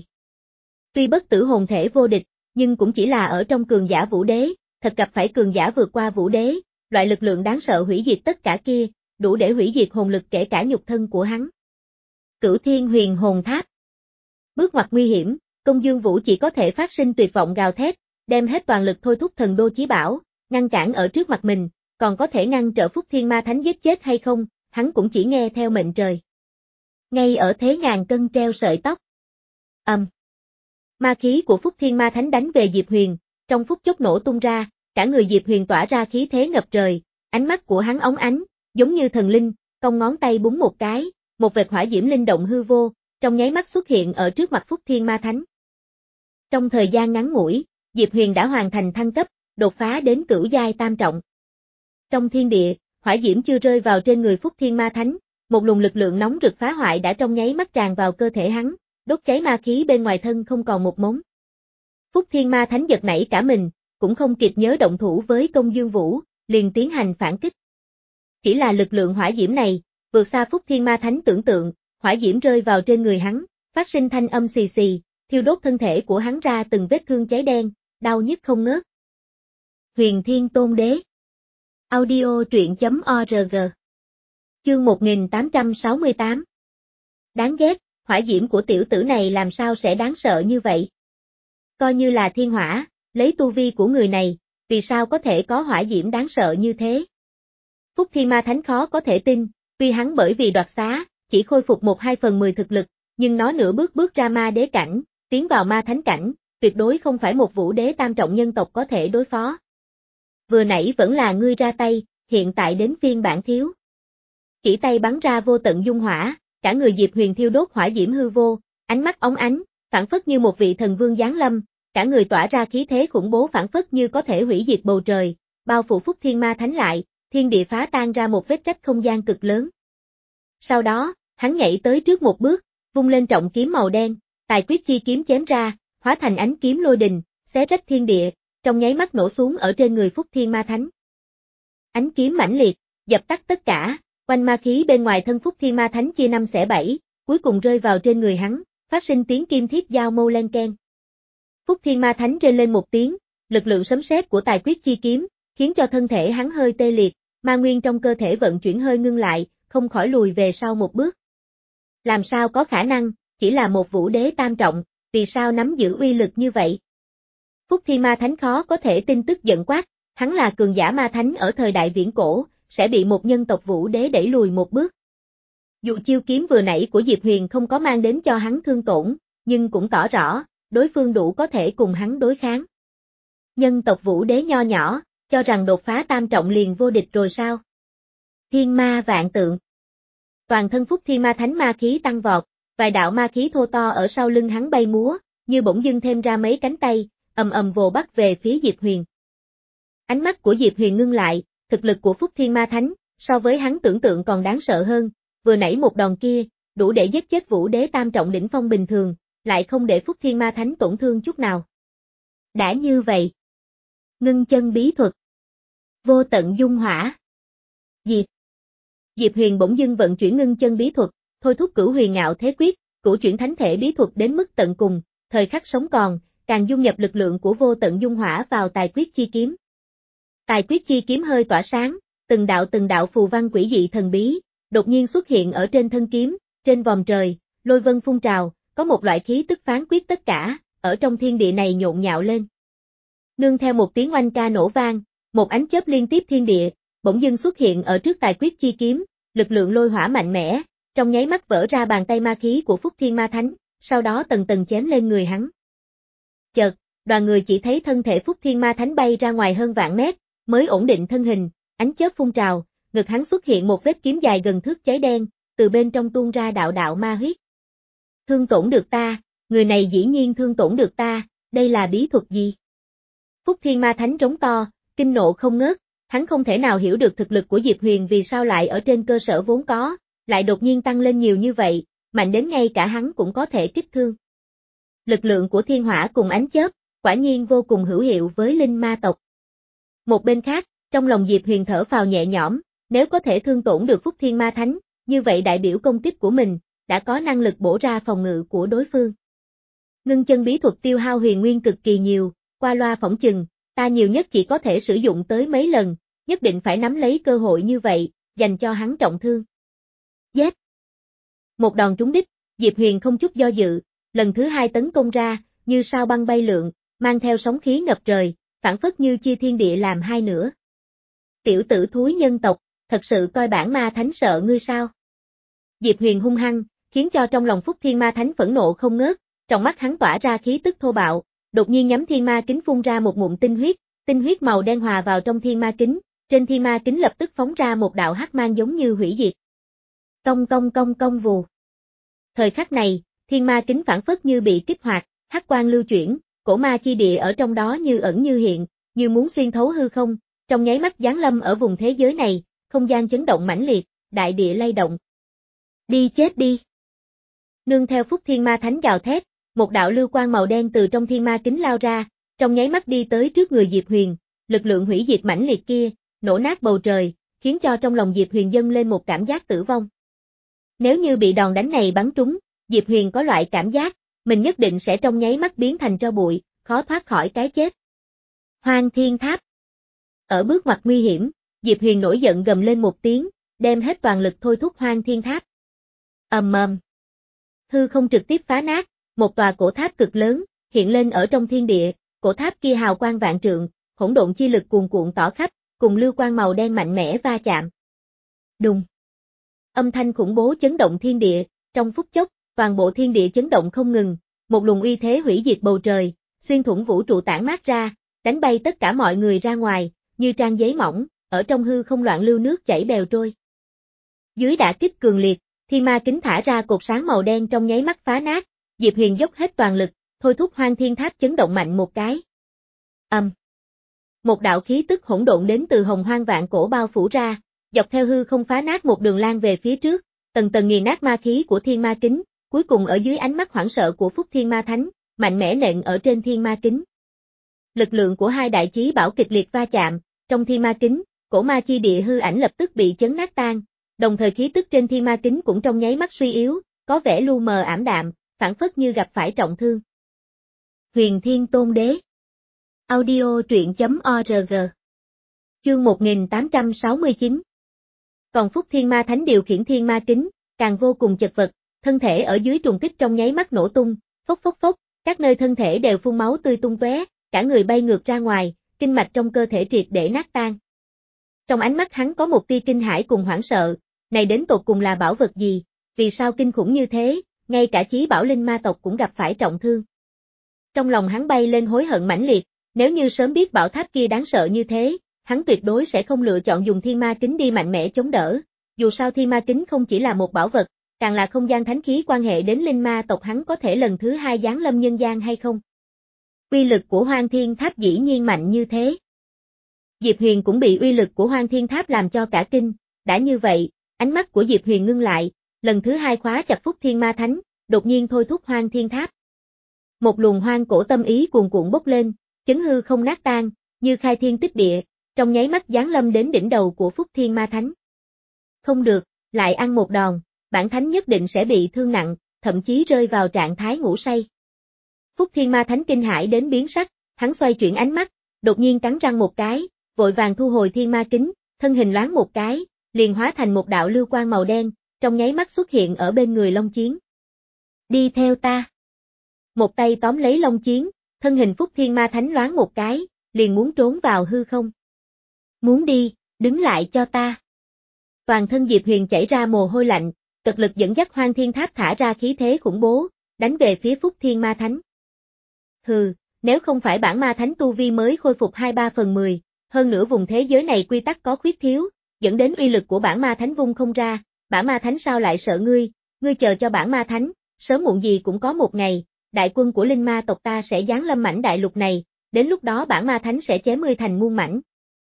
Tuy bất tử hồn thể vô địch, nhưng cũng chỉ là ở trong cường giả vũ đế, thật gặp phải cường giả vượt qua vũ đế, loại lực lượng đáng sợ hủy diệt tất cả kia, đủ để hủy diệt hồn lực kể cả nhục thân của hắn. Cửu Thiên Huyền Hồn Tháp. Bước ngoặt nguy hiểm, Công Dương Vũ chỉ có thể phát sinh tuyệt vọng gào thét, đem hết toàn lực thôi thúc thần đô chí bảo, ngăn cản ở trước mặt mình, còn có thể ngăn trở Phúc Thiên Ma Thánh giết chết hay không, hắn cũng chỉ nghe theo mệnh trời. Ngay ở thế ngàn cân treo sợi tóc. Ầm. Um. Ma khí của Phúc Thiên Ma Thánh đánh về Diệp Huyền, trong phút chốc nổ tung ra, cả người Diệp Huyền tỏa ra khí thế ngập trời, ánh mắt của hắn óng ánh, giống như thần linh, cong ngón tay búng một cái, một vệt hỏa diễm linh động hư vô, trong nháy mắt xuất hiện ở trước mặt Phúc Thiên Ma Thánh. Trong thời gian ngắn ngủi, Diệp Huyền đã hoàn thành thăng cấp, đột phá đến cửu giai tam trọng. Trong thiên địa, hỏa diễm chưa rơi vào trên người Phúc Thiên Ma Thánh, một luồng lực lượng nóng rực phá hoại đã trong nháy mắt tràn vào cơ thể hắn, đốt cháy ma khí bên ngoài thân không còn một mống. Phúc Thiên Ma Thánh giật nảy cả mình, cũng không kịp nhớ động thủ với Công Dương Vũ, liền tiến hành phản kích. Chỉ là lực lượng hỏa diễm này, vượt xa Phúc Thiên Ma Thánh tưởng tượng, hỏa diễm rơi vào trên người hắn, phát sinh thanh âm xì xì, thiêu đốt thân thể của hắn ra từng vết thương cháy đen, đau nhức không ngớt. Huyền Thiên Tôn Đế. Audio truyện chấm org. Chương một nghìn tám trăm sáu mươi tám. Đáng ghét, hỏa diễm của tiểu tử này làm sao sẽ đáng sợ như vậy? Coi như là thiên hỏa, lấy tu vi của người này, vì sao có thể có hỏa diễm đáng sợ như thế? Phúc Thiên Ma Thánh khó có thể tin, tuy hắn bởi vì đoạt xá, chỉ khôi phục một hai phần mười thực lực, nhưng nó nửa bước bước ra ma đế cảnh, tiến vào ma thánh cảnh, tuyệt đối không phải một vũ đế tam trọng nhân tộc có thể đối phó. Vừa nãy vẫn là ngươi ra tay, hiện tại đến phiên bản thiếu. Chỉ tay bắn ra vô tận dung hỏa, cả người Diệp Huyền thiêu đốt hỏa diễm hư vô, ánh mắt óng ánh, phảng phất như một vị thần vương giáng lâm, cả người tỏa ra khí thế khủng bố phảng phất như có thể hủy diệt bầu trời, bao phủ Phúc Thiên Ma Thánh lại, thiên địa phá tan ra một vết rách không gian cực lớn. Sau đó, hắn nhảy tới trước một bước, vung lên trọng kiếm màu đen, tài quyết chi kiếm chém ra, hóa thành ánh kiếm lôi đình, xé rách thiên địa, trong nháy mắt nổ xuống ở trên người Phúc Thiên Ma Thánh. Ánh kiếm mãnh liệt, dập tắt tất cả, Quanh ma khí bên ngoài thân Phúc Thiên Ma Thánh chia năm xẻ bảy, cuối cùng rơi vào trên người hắn, phát sinh tiếng kim thiết giao mâu len keng. Phúc Thiên Ma Thánh rên lên một tiếng, lực lượng sấm sét của tài quyết chi kiếm, khiến cho thân thể hắn hơi tê liệt, ma nguyên trong cơ thể vận chuyển hơi ngưng lại, không khỏi lùi về sau một bước. Làm sao có khả năng, chỉ là một vũ đế tam trọng, vì sao nắm giữ uy lực như vậy? Phúc Thiên Ma Thánh khó có thể tin tức giận quát, hắn là cường giả ma thánh ở thời đại viễn cổ, sẽ bị một nhân tộc vũ đế đẩy lùi một bước. Dù chiêu kiếm vừa nãy của Diệp Huyền không có mang đến cho hắn thương tổn, nhưng cũng tỏ rõ, đối phương đủ có thể cùng hắn đối kháng. Nhân tộc vũ đế nho nhỏ, cho rằng đột phá tam trọng liền vô địch rồi sao? Thiên ma vạn tượng. Toàn thân Phúc Thiên Ma Thánh ma khí tăng vọt, vài đạo ma khí thô to ở sau lưng hắn bay múa, như bỗng dưng thêm ra mấy cánh tay, ầm ầm vồ bắt về phía Diệp Huyền. Ánh mắt của Diệp Huyền ngưng lại, thực lực của Phúc Thiên Ma Thánh, so với hắn tưởng tượng còn đáng sợ hơn, vừa nãy một đòn kia, đủ để giết chết vũ đế tam trọng đỉnh phong bình thường, lại không để Phúc Thiên Ma Thánh tổn thương chút nào. Đã như vậy. Ngưng chân bí thuật. Vô tận dung hỏa. Diệp. Diệp Huyền bỗng dưng vận chuyển ngưng chân bí thuật, thôi thúc cửu huyền ngạo thế quyết, cửu chuyển thánh thể bí thuật đến mức tận cùng, thời khắc sống còn, càng dung nhập lực lượng của vô tận dung hỏa vào tài quyết chi kiếm. Tài quyết chi kiếm hơi tỏa sáng, từng đạo từng đạo phù văn quỷ dị thần bí, đột nhiên xuất hiện ở trên thân kiếm, trên vòm trời, lôi vân phun trào, có một loại khí tức phán quyết tất cả, ở trong thiên địa này nhộn nhạo lên. Nương theo một tiếng oanh ca nổ vang, một ánh chớp liên tiếp thiên địa, bỗng dưng xuất hiện ở trước tài quyết chi kiếm, lực lượng lôi hỏa mạnh mẽ, trong nháy mắt vỡ ra bàn tay ma khí của Phúc Thiên Ma Thánh, sau đó tầng tầng chém lên người hắn. Chợt, đoàn người chỉ thấy thân thể Phúc Thiên Ma Thánh bay ra ngoài hơn vạn mét, mới ổn định thân hình, ánh chớp phun trào, ngực hắn xuất hiện một vết kiếm dài gần thước cháy đen, từ bên trong tuôn ra đạo đạo ma huyết. Thương tổn được ta, người này dĩ nhiên thương tổn được ta, đây là bí thuật gì? Phúc Thiên Ma Thánh rống to, kinh nộ không ngớt, hắn không thể nào hiểu được thực lực của Diệp Huyền vì sao lại ở trên cơ sở vốn có, lại đột nhiên tăng lên nhiều như vậy, mạnh đến ngay cả hắn cũng có thể kích thương. Lực lượng của thiên hỏa cùng ánh chớp, quả nhiên vô cùng hữu hiệu với linh ma tộc. Một bên khác, trong lòng Diệp Huyền thở phào nhẹ nhõm, nếu có thể thương tổn được Phúc Thiên Ma Thánh, như vậy đại biểu công kích của mình, đã có năng lực bổ ra phòng ngự của đối phương. Ngưng chân bí thuật tiêu hao huyền nguyên cực kỳ nhiều, qua loa phỏng chừng, ta nhiều nhất chỉ có thể sử dụng tới mấy lần, nhất định phải nắm lấy cơ hội như vậy, dành cho hắn trọng thương. Giết! Một đòn trúng đích, Diệp Huyền không chút do dự, lần thứ hai tấn công ra, như sao băng bay lượn, mang theo sóng khí ngập trời, phản phất như chia thiên địa làm hai nửa. Tiểu tử thúi nhân tộc, thật sự coi bản ma thánh sợ ngươi sao? Diệp Huyền hung hăng, khiến cho trong lòng Phúc Thiên Ma Thánh phẫn nộ không ngớt, trong mắt hắn tỏa ra khí tức thô bạo, đột nhiên nhắm thiên ma kính phun ra một ngụm tinh huyết, tinh huyết màu đen hòa vào trong thiên ma kính, trên thiên ma kính lập tức phóng ra một đạo hắc mang giống như hủy diệt. Công công công công vù. Thời khắc này, thiên ma kính phản phất như bị kích hoạt, hắc quang lưu chuyển, cổ ma chi địa ở trong đó như ẩn như hiện, như muốn xuyên thấu hư không, trong nháy mắt giáng lâm ở vùng thế giới này, không gian chấn động mãnh liệt, đại địa lay động. Đi chết đi. Nương theo Phúc Thiên Ma Thánh gào thét, một đạo lưu quang màu đen từ trong thiên ma kính lao ra, trong nháy mắt đi tới trước người Diệp Huyền, lực lượng hủy diệt mãnh liệt kia, nổ nát bầu trời, khiến cho trong lòng Diệp Huyền dâng lên một cảm giác tử vong. Nếu như bị đòn đánh này bắn trúng, Diệp Huyền có loại cảm giác, mình nhất định sẽ trong nháy mắt biến thành tro bụi, khó thoát khỏi cái chết. Hoang Thiên Tháp. Ở bước ngoặt nguy hiểm, Diệp Huyền nổi giận gầm lên một tiếng, đem hết toàn lực thôi thúc Hoang Thiên Tháp. Ầm ầm. Hư không trực tiếp phá nát, một tòa cổ tháp cực lớn, hiện lên ở trong thiên địa, cổ tháp kia hào quang vạn trượng, hỗn độn chi lực cuồn cuộn tỏ khắp, cùng lưu quang màu đen mạnh mẽ va chạm. Đùng. Âm thanh khủng bố chấn động thiên địa, trong phút chốc, toàn bộ thiên địa chấn động không ngừng, một luồng uy thế hủy diệt bầu trời, xuyên thủng vũ trụ tản mát ra, đánh bay tất cả mọi người ra ngoài, như trang giấy mỏng, ở trong hư không loạn lưu nước chảy bèo trôi. Dưới đả kích cường liệt, thiên ma kính thả ra cột sáng màu đen trong nháy mắt phá nát, Diệp Huyền dốc hết toàn lực, thôi thúc Hoang Thiên Tháp chấn động mạnh một cái. Âm. Um. Một đạo khí tức hỗn độn đến từ hồng hoang vạn cổ bao phủ ra, dọc theo hư không phá nát một đường lan về phía trước, tầng tầng nghiền nát ma khí của thiên ma kính, cuối cùng ở dưới ánh mắt hoảng sợ của Phúc Thiên Ma Thánh, mạnh mẽ nện ở trên thiên ma kính. Lực lượng của hai đại chí bảo kịch liệt va chạm, trong thiên ma kính, cổ ma chi địa hư ảnh lập tức bị chấn nát tan, Đồng thời khí tức trên thiên ma kính cũng trong nháy mắt suy yếu, có vẻ lu mờ ảm đạm, phảng phất như gặp phải trọng thương. Huyền Thiên Tôn Đế. Audio truyện.org. Chương một nghìn tám trăm sáu mươi chín. Còn Phúc Thiên Ma Thánh điều khiển thiên ma kính, càng vô cùng chật vật, thân thể ở dưới trùng kích trong nháy mắt nổ tung, phốc phốc phốc, các nơi thân thể đều phun máu tươi tung tóe, cả người bay ngược ra ngoài, kinh mạch trong cơ thể triệt để nát tan. Trong ánh mắt hắn có một tia kinh hãi cùng hoảng sợ, này đến tột cùng là bảo vật gì, vì sao kinh khủng như thế, ngay cả chí bảo linh ma tộc cũng gặp phải trọng thương. Trong lòng hắn bay lên hối hận mãnh liệt, nếu như sớm biết bảo tháp kia đáng sợ như thế, hắn tuyệt đối sẽ không lựa chọn dùng thiên ma kính đi mạnh mẽ chống đỡ, dù sao thiên ma kính không chỉ là một bảo vật, càng là không gian thánh khí quan hệ đến linh ma tộc, hắn có thể lần thứ hai giáng lâm nhân gian hay không. Uy lực của Hoang Thiên Tháp dĩ nhiên mạnh như thế. Diệp Huyền cũng bị uy lực của Hoang Thiên Tháp làm cho cả kinh, đã như vậy, ánh mắt của Diệp Huyền ngưng lại, lần thứ hai khóa chặt Phúc Thiên Ma Thánh, đột nhiên thôi thúc Hoang Thiên Tháp. Một luồng hoang cổ tâm ý cuồn cuộn bốc lên, chấn hư không nát tan, như khai thiên tích địa, trong nháy mắt giáng lâm đến đỉnh đầu của Phúc Thiên Ma Thánh. Không được, lại ăn một đòn, bản thánh nhất định sẽ bị thương nặng, thậm chí rơi vào trạng thái ngủ say. Phúc Thiên Ma Thánh kinh hãi đến biến sắc, hắn xoay chuyển ánh mắt, đột nhiên cắn răng một cái, vội vàng thu hồi thiên ma kính, thân hình loáng một cái, liền hóa thành một đạo lưu quang màu đen, trong nháy mắt xuất hiện ở bên người Long Chiến. Đi theo ta. Một tay tóm lấy Long Chiến, thân hình Phúc Thiên Ma Thánh loáng một cái, liền muốn trốn vào hư không. Muốn đi, đứng lại cho ta. Toàn thân Diệp Huyền chảy ra mồ hôi lạnh, cực lực dẫn dắt Hoang Thiên Tháp thả ra khí thế khủng bố, đánh về phía Phúc Thiên Ma Thánh. Hừ, nếu không phải bản ma thánh tu vi mới khôi phục hai ba phần mười, hơn nữa vùng thế giới này quy tắc có khuyết thiếu, dẫn đến uy lực của bản ma thánh vung không ra, bản ma thánh sao lại sợ ngươi, ngươi chờ cho bản ma thánh, sớm muộn gì cũng có một ngày, đại quân của linh ma tộc ta sẽ giáng lâm mảnh đại lục này, đến lúc đó bản ma thánh sẽ chém ngươi thành muôn mảnh.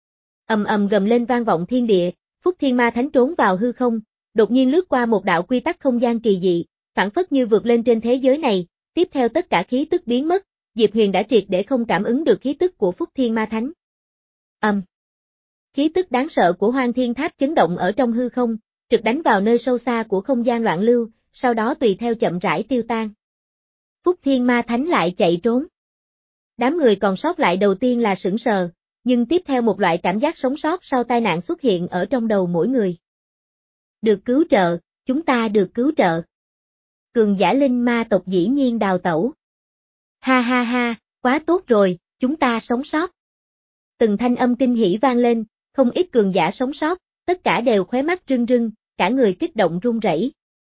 Ầm ầm gầm lên vang vọng thiên địa, Phúc Thiên Ma Thánh trốn vào hư không, đột nhiên lướt qua một đạo quy tắc không gian kỳ dị, phảng phất như vượt lên trên thế giới này, tiếp theo tất cả khí tức biến mất, Diệp Huyền đã triệt để không cảm ứng được khí tức của Phúc Thiên Ma Thánh. Ầm. Um. Khí tức đáng sợ của Hoang Thiên Tháp chấn động ở trong hư không, trực đánh vào nơi sâu xa của không gian loạn lưu, sau đó tùy theo chậm rãi tiêu tan. Phúc Thiên Ma Thánh lại chạy trốn. Đám người còn sót lại đầu tiên là sững sờ, nhưng tiếp theo một loại cảm giác sống sót sau tai nạn xuất hiện ở trong đầu mỗi người. Được cứu trợ, chúng ta được cứu trợ. Cường giả linh ma tộc dĩ nhiên đào tẩu. Ha ha ha, quá tốt rồi, chúng ta sống sót. Từng thanh âm kinh hỉ vang lên, không ít cường giả sống sót, tất cả đều khóe mắt rưng rưng, cả người kích động run rẩy.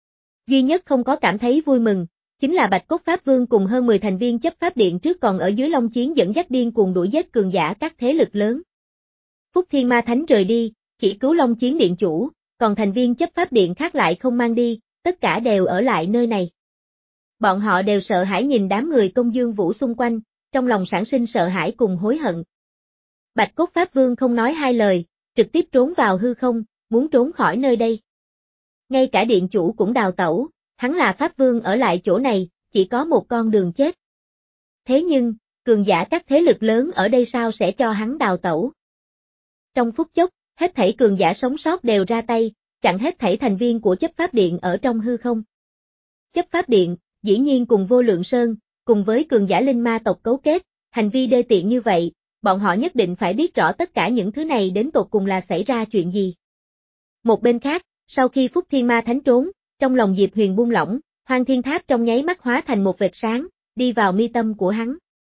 Duy nhất không có cảm thấy vui mừng, chính là Bạch Cốt Pháp Vương cùng hơn mười thành viên chấp pháp điện trước còn ở dưới Long Chiến dẫn dắt điên cuồng đuổi giết cường giả các thế lực lớn. Phúc Thiên Ma Thánh rời đi, chỉ cứu Long Chiến điện chủ, còn thành viên chấp pháp điện khác lại không mang đi, tất cả đều ở lại nơi này. Bọn họ đều sợ hãi nhìn đám người Công Dương Vũ xung quanh, trong lòng sản sinh sợ hãi cùng hối hận. Bạch Cốt Pháp Vương không nói hai lời, trực tiếp trốn vào hư không, muốn trốn khỏi nơi đây. Ngay cả điện chủ cũng đào tẩu, hắn là Pháp Vương ở lại chỗ này, chỉ có một con đường chết. Thế nhưng, cường giả các thế lực lớn ở đây sao sẽ cho hắn đào tẩu? Trong phút chốc, hết thảy cường giả sống sót đều ra tay, chặn hết thảy thành viên của chấp pháp điện ở trong hư không. Chấp pháp điện, dĩ nhiên cùng Vô Lượng Sơn, cùng với cường giả linh ma tộc cấu kết, hành vi đê tiện như vậy, bọn họ nhất định phải biết rõ tất cả những thứ này đến tột cùng là xảy ra chuyện gì. Một bên khác, sau khi Phúc Thiên Ma Thánh trốn, trong lòng Diệp Huyền buông lỏng, Hoang Thiên Tháp trong nháy mắt hóa thành một vệt sáng, đi vào mi tâm của hắn.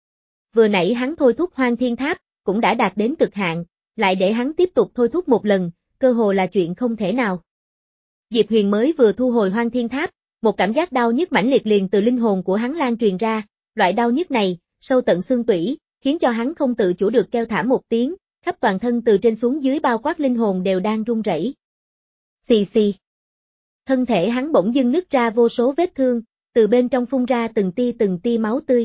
Vừa nãy hắn thôi thúc Hoang Thiên Tháp, cũng đã đạt đến cực hạn, lại để hắn tiếp tục thôi thúc một lần, cơ hồ là chuyện không thể nào. Diệp Huyền mới vừa thu hồi Hoang Thiên Tháp, một cảm giác đau nhức mãnh liệt liền từ linh hồn của hắn lan truyền ra, loại đau nhức này, sâu tận xương tủy, khiến cho hắn không tự chủ được kêu thảm một tiếng, khắp toàn thân từ trên xuống dưới bao quát linh hồn đều đang run rẩy. Xì xì. Thân thể hắn bỗng dưng nứt ra vô số vết thương, từ bên trong phun ra từng tia từng tia máu tươi.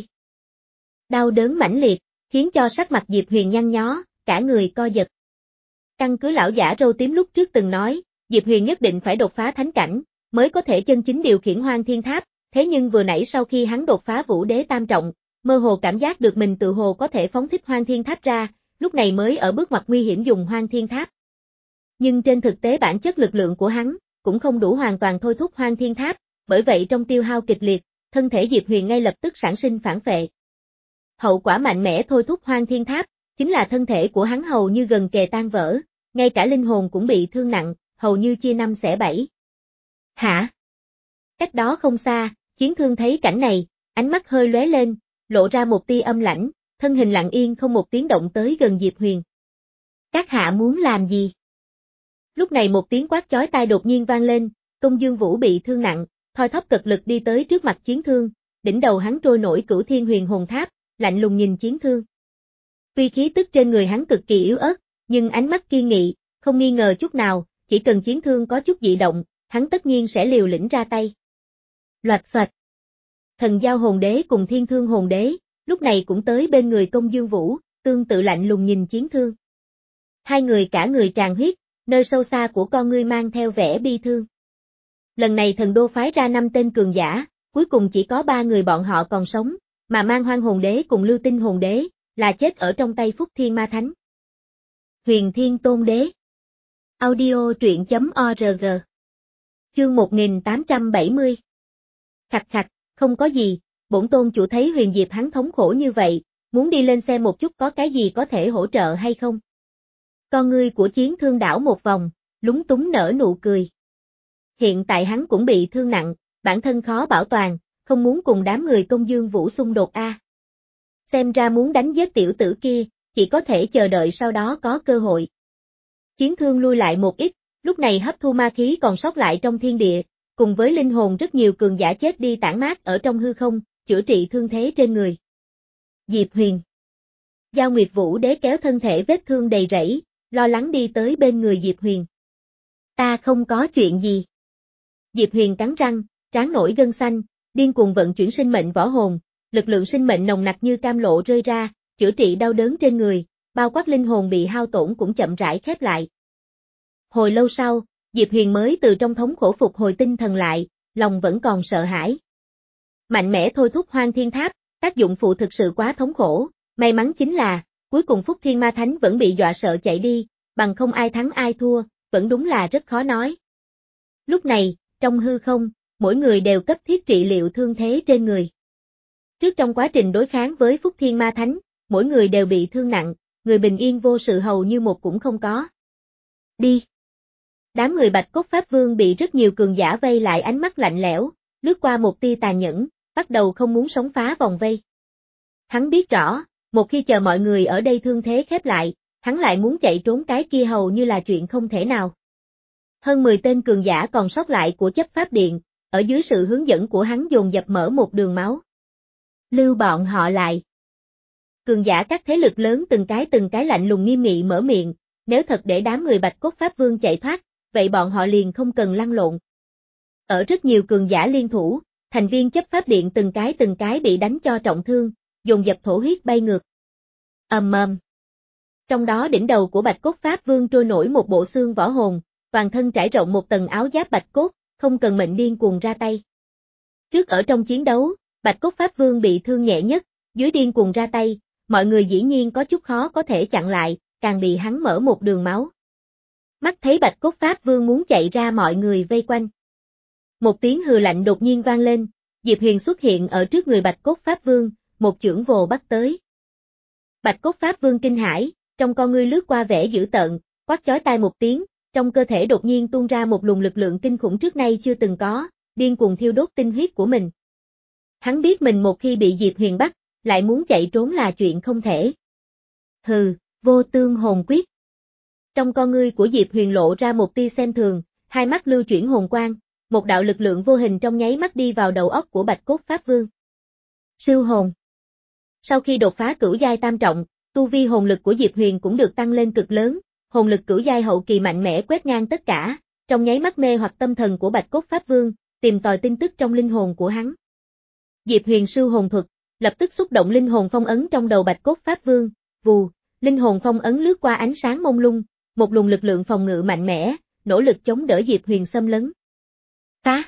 Đau đớn mãnh liệt, khiến cho sắc mặt Diệp Huyền nhăn nhó, cả người co giật. Căn cứ lão giả râu tím lúc trước từng nói, Diệp Huyền nhất định phải đột phá thánh cảnh, mới có thể chân chính điều khiển Hoang Thiên Tháp, thế nhưng vừa nãy sau khi hắn đột phá Vũ Đế Tam Trọng, mơ hồ cảm giác được mình tự hồ có thể phóng thích Hoang Thiên Tháp ra, lúc này mới ở bước ngoặt nguy hiểm dùng Hoang Thiên Tháp. Nhưng trên thực tế bản chất lực lượng của hắn cũng không đủ hoàn toàn thôi thúc Hoang Thiên Tháp, bởi vậy trong tiêu hao kịch liệt, thân thể Diệp Huyền ngay lập tức sản sinh phản phệ. Hậu quả mạnh mẽ thôi thúc Hoang Thiên Tháp, chính là thân thể của hắn hầu như gần kề tan vỡ, ngay cả linh hồn cũng bị thương nặng, hầu như chia năm xẻ bảy. Hả? Cách đó không xa, Chiến Thương thấy cảnh này, ánh mắt hơi lóe lên, lộ ra một tia âm lãnh, thân hình lặng yên không một tiếng động tới gần Diệp Huyền. Các hạ muốn làm gì? Lúc này một tiếng quát chói tai đột nhiên vang lên, Công Dương Vũ bị thương nặng, thoi thóp cực lực đi tới trước mặt Chiến Thương, đỉnh đầu hắn trôi nổi Cửu Thiên Huyền Hồn Tháp, lạnh lùng nhìn Chiến Thương. Tuy khí tức trên người hắn cực kỳ yếu ớt, nhưng ánh mắt kiên nghị, không nghi ngờ chút nào, chỉ cần Chiến Thương có chút dị động, hắn tất nhiên sẽ liều lĩnh ra tay. Loạt xoạch. Thần Giao Hồn Đế cùng Thiên Thương Hồn Đế, lúc này cũng tới bên người Công Dương Vũ, tương tự lạnh lùng nhìn Chiến Thương. Hai người cả người tràn huyết, nơi sâu xa của con ngươi mang theo vẻ bi thương. Lần này thần đô phái ra năm tên cường giả, cuối cùng chỉ có ba người bọn họ còn sống, mà Mang Hoang Hồn Đế cùng Lưu Tinh Hồn Đế, là chết ở trong tay Phúc Thiên Ma Thánh. Huyền Thiên Tôn Đế. Audio truyện chấm org. Chương một nghìn tám trăm bảy mươi. Khặt khặt, không có gì, bổn tôn chủ thấy Huyền Diệp hắn thống khổ như vậy, muốn đi lên xem một chút có cái gì có thể hỗ trợ hay không. Con ngươi của Chiến Thương đảo một vòng, lúng túng nở nụ cười. Hiện tại hắn cũng bị thương nặng, bản thân khó bảo toàn, không muốn cùng đám người Công Dương Vũ xung đột a. À. Xem ra muốn đánh giết tiểu tử kia, chỉ có thể chờ đợi sau đó có cơ hội. Chiến Thương lui lại một ít, lúc này hấp thu ma khí còn sót lại trong thiên địa, cùng với linh hồn rất nhiều cường giả chết đi tản mát ở trong hư không, chữa trị thương thế trên người. Diệp Huyền. Giao Nguyệt Vũ Đế kéo thân thể vết thương đầy rẫy, lo lắng đi tới bên người Diệp Huyền. Ta không có chuyện gì. Diệp Huyền cắn răng, trán nổi gân xanh, điên cuồng vận chuyển sinh mệnh võ hồn, lực lượng sinh mệnh nồng nặc như cam lộ rơi ra, chữa trị đau đớn trên người, bao quát linh hồn bị hao tổn cũng chậm rãi khép lại. Hồi lâu sau, Diệp Huyền mới từ trong thống khổ phục hồi tinh thần lại, lòng vẫn còn sợ hãi. Mạnh mẽ thôi thúc Hoang Thiên Tháp, tác dụng phụ thực sự quá thống khổ, may mắn chính là, cuối cùng Phúc Thiên Ma Thánh vẫn bị dọa sợ chạy đi, bằng không ai thắng ai thua, vẫn đúng là rất khó nói. Lúc này, trong hư không, mỗi người đều cấp thiết trị liệu thương thế trên người. Trước trong quá trình đối kháng với Phúc Thiên Ma Thánh, mỗi người đều bị thương nặng, người bình yên vô sự hầu như một cũng không có. Đi! Đám người Bạch Cốt Pháp Vương bị rất nhiều cường giả vây lại ánh mắt lạnh lẽo, lướt qua một tia tàn nhẫn, bắt đầu không muốn sống phá vòng vây. Hắn biết rõ, một khi chờ mọi người ở đây thương thế khép lại, hắn lại muốn chạy trốn cái kia hầu như là chuyện không thể nào. Hơn mười tên cường giả còn sót lại của chấp pháp điện, ở dưới sự hướng dẫn của hắn dồn dập mở một đường máu. Lưu bọn họ lại. Cường giả các thế lực lớn từng cái từng cái lạnh lùng nghiêm nghị mở miệng, nếu thật để đám người Bạch Cốt Pháp Vương chạy thoát, vậy bọn họ liền không cần lăn lộn. Ở rất nhiều cường giả liên thủ, thành viên chấp pháp điện từng cái từng cái bị đánh cho trọng thương, dồn dập thổ huyết bay ngược. Ầm ầm. Trong đó đỉnh đầu của Bạch Cốt Pháp Vương trôi nổi một bộ xương võ hồn, toàn thân trải rộng một tầng áo giáp bạch cốt, không cần mệnh điên cuồng ra tay. Trước ở trong chiến đấu, Bạch Cốt Pháp Vương bị thương nhẹ nhất, dưới điên cuồng ra tay, mọi người dĩ nhiên có chút khó có thể chặn lại, càng bị hắn mở một đường máu. Mắt thấy Bạch Cốt Pháp Vương muốn chạy ra mọi người vây quanh. Một tiếng hừ lạnh đột nhiên vang lên, Diệp Huyền xuất hiện ở trước người Bạch Cốt Pháp Vương, một chưởng vồ bắt tới. Bạch Cốt Pháp Vương kinh hãi, trong con ngươi lướt qua vẻ dữ tợn, quát chói tai một tiếng, trong cơ thể đột nhiên tuôn ra một luồng lực lượng kinh khủng trước nay chưa từng có, điên cuồng thiêu đốt tinh huyết của mình. Hắn biết mình một khi bị Diệp Huyền bắt, lại muốn chạy trốn là chuyện không thể. Hừ, vô tương hồn quyết. Trong con ngươi của Diệp Huyền lộ ra một tia xem thường, hai mắt lưu chuyển hồn quang, một đạo lực lượng vô hình trong nháy mắt đi vào đầu óc của Bạch Cốt Pháp Vương. Siêu hồn. Sau khi đột phá cửu giai tam trọng, tu vi hồn lực của Diệp Huyền cũng được tăng lên cực lớn, hồn lực cửu giai hậu kỳ mạnh mẽ quét ngang tất cả, trong nháy mắt mê hoặc tâm thần của Bạch Cốt Pháp Vương, tìm tòi tin tức trong linh hồn của hắn. Diệp Huyền siêu hồn thuật, lập tức xúc động linh hồn phong ấn trong đầu Bạch Cốt Pháp Vương, vù, linh hồn phong ấn lướt qua ánh sáng mông lung, một luồng lực lượng phòng ngự mạnh mẽ, nỗ lực chống đỡ Diệp Huyền xâm lấn. Phá!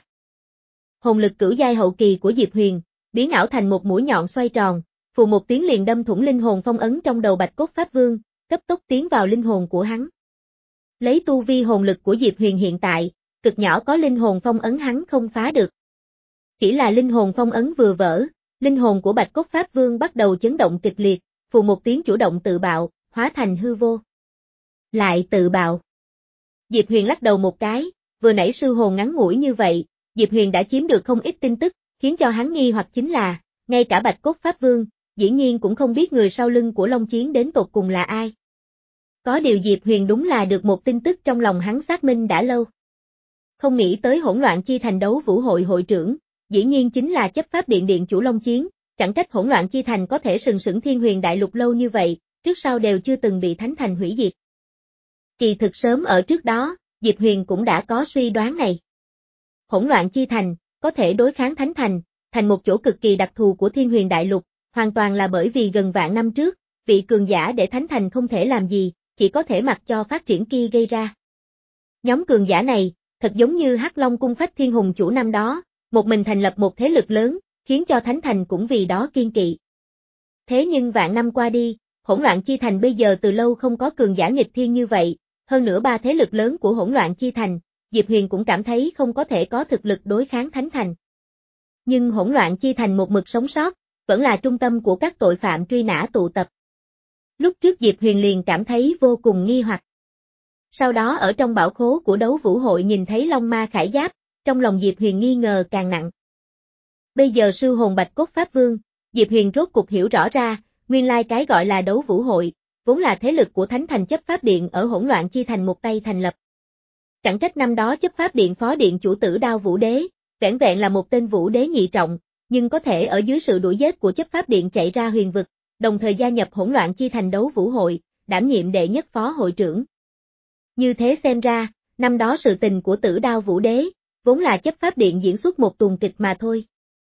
Hồn lực cửu giai hậu kỳ của Diệp Huyền, biến ảo thành một mũi nhọn xoay tròn, phù một tiếng liền đâm thủng linh hồn phong ấn trong đầu Bạch Cốt Pháp Vương, cấp tốc tiến vào linh hồn của hắn. Lấy tu vi hồn lực của Diệp Huyền hiện tại, cực nhỏ có linh hồn phong ấn hắn không phá được. Chỉ là linh hồn phong ấn vừa vỡ, linh hồn của Bạch Cốt Pháp Vương bắt đầu chấn động kịch liệt, phù một tiếng chủ động tự bạo, hóa thành hư vô. Lại tự bạo. Diệp Huyền lắc đầu một cái, vừa nãy sư hồn ngắn ngủi như vậy, Diệp Huyền đã chiếm được không ít tin tức, khiến cho hắn nghi hoặc chính là, ngay cả Bạch Cốt Pháp Vương, dĩ nhiên cũng không biết người sau lưng của Long Chiến đến tột cùng là ai. Có điều Diệp Huyền đúng là được một tin tức trong lòng hắn xác minh đã lâu. Không nghĩ tới hỗn loạn chi thành đấu vũ hội hội trưởng, dĩ nhiên chính là chấp pháp điện điện chủ Long Chiến, chẳng trách hỗn loạn chi thành có thể sừng sững thiên huyền đại lục lâu như vậy, trước sau đều chưa từng bị thánh thành hủy diệt. Kỳ thực sớm ở trước đó, Diệp Huyền cũng đã có suy đoán này. Hỗn loạn chi thành, có thể đối kháng thánh thành, thành một chỗ cực kỳ đặc thù của thiên huyền đại lục, hoàn toàn là bởi vì gần vạn năm trước, vị cường giả để thánh thành không thể làm gì, chỉ có thể mặc cho phát triển kia gây ra. Nhóm cường giả này, thật giống như Hắc Long cung Phách Thiên Hùng chủ năm đó, một mình thành lập một thế lực lớn, khiến cho thánh thành cũng vì đó kiên kỵ. Thế nhưng vạn năm qua đi, hỗn loạn chi thành bây giờ từ lâu không có cường giả nghịch thiên như vậy, hơn nữa ba thế lực lớn của hỗn loạn chi thành, Diệp Huyền cũng cảm thấy không có thể có thực lực đối kháng thánh thành. Nhưng hỗn loạn chi thành một mực sống sót, vẫn là trung tâm của các tội phạm truy nã tụ tập. Lúc trước Diệp Huyền liền cảm thấy vô cùng nghi hoặc. Sau đó ở trong bảo khố của đấu vũ hội nhìn thấy Long Ma khải giáp, trong lòng Diệp Huyền nghi ngờ càng nặng. Bây giờ sư hồn Bạch Cốt Pháp Vương, Diệp Huyền rốt cục hiểu rõ ra, nguyên lai cái gọi là đấu vũ hội, vốn là thế lực của Thánh Thành chấp pháp điện ở hỗn loạn chi thành một tay thành lập. Chẳng trách năm đó chấp pháp điện phó điện chủ Tử Đao Vũ Đế, vẻn vẹn là một tên vũ đế nhị trọng, nhưng có thể ở dưới sự đuổi giết của chấp pháp điện chạy ra huyền vực, đồng thời gia nhập hỗn loạn chi thành đấu vũ hội, đảm nhiệm đệ nhất phó hội trưởng. Như thế xem ra, năm đó sự tình của Tử Đao Vũ Đế, vốn là chấp pháp điện diễn xuất một tuồng kịch mà thôi.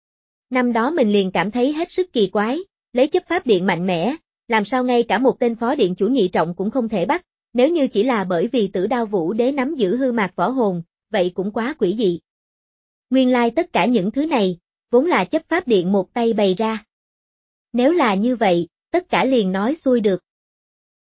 Năm đó mình liền cảm thấy hết sức kỳ quái, lấy chấp pháp điện mạnh mẽ, làm sao ngay cả một tên phó điện chủ nhị trọng cũng không thể bắt, nếu như chỉ là bởi vì Tử Đao Vũ Đế nắm giữ hư mạc võ hồn, vậy cũng quá quỷ dị. Nguyên lai tất cả những thứ này, vốn là chấp pháp điện một tay bày ra. Nếu là như vậy, tất cả liền nói xuôi được.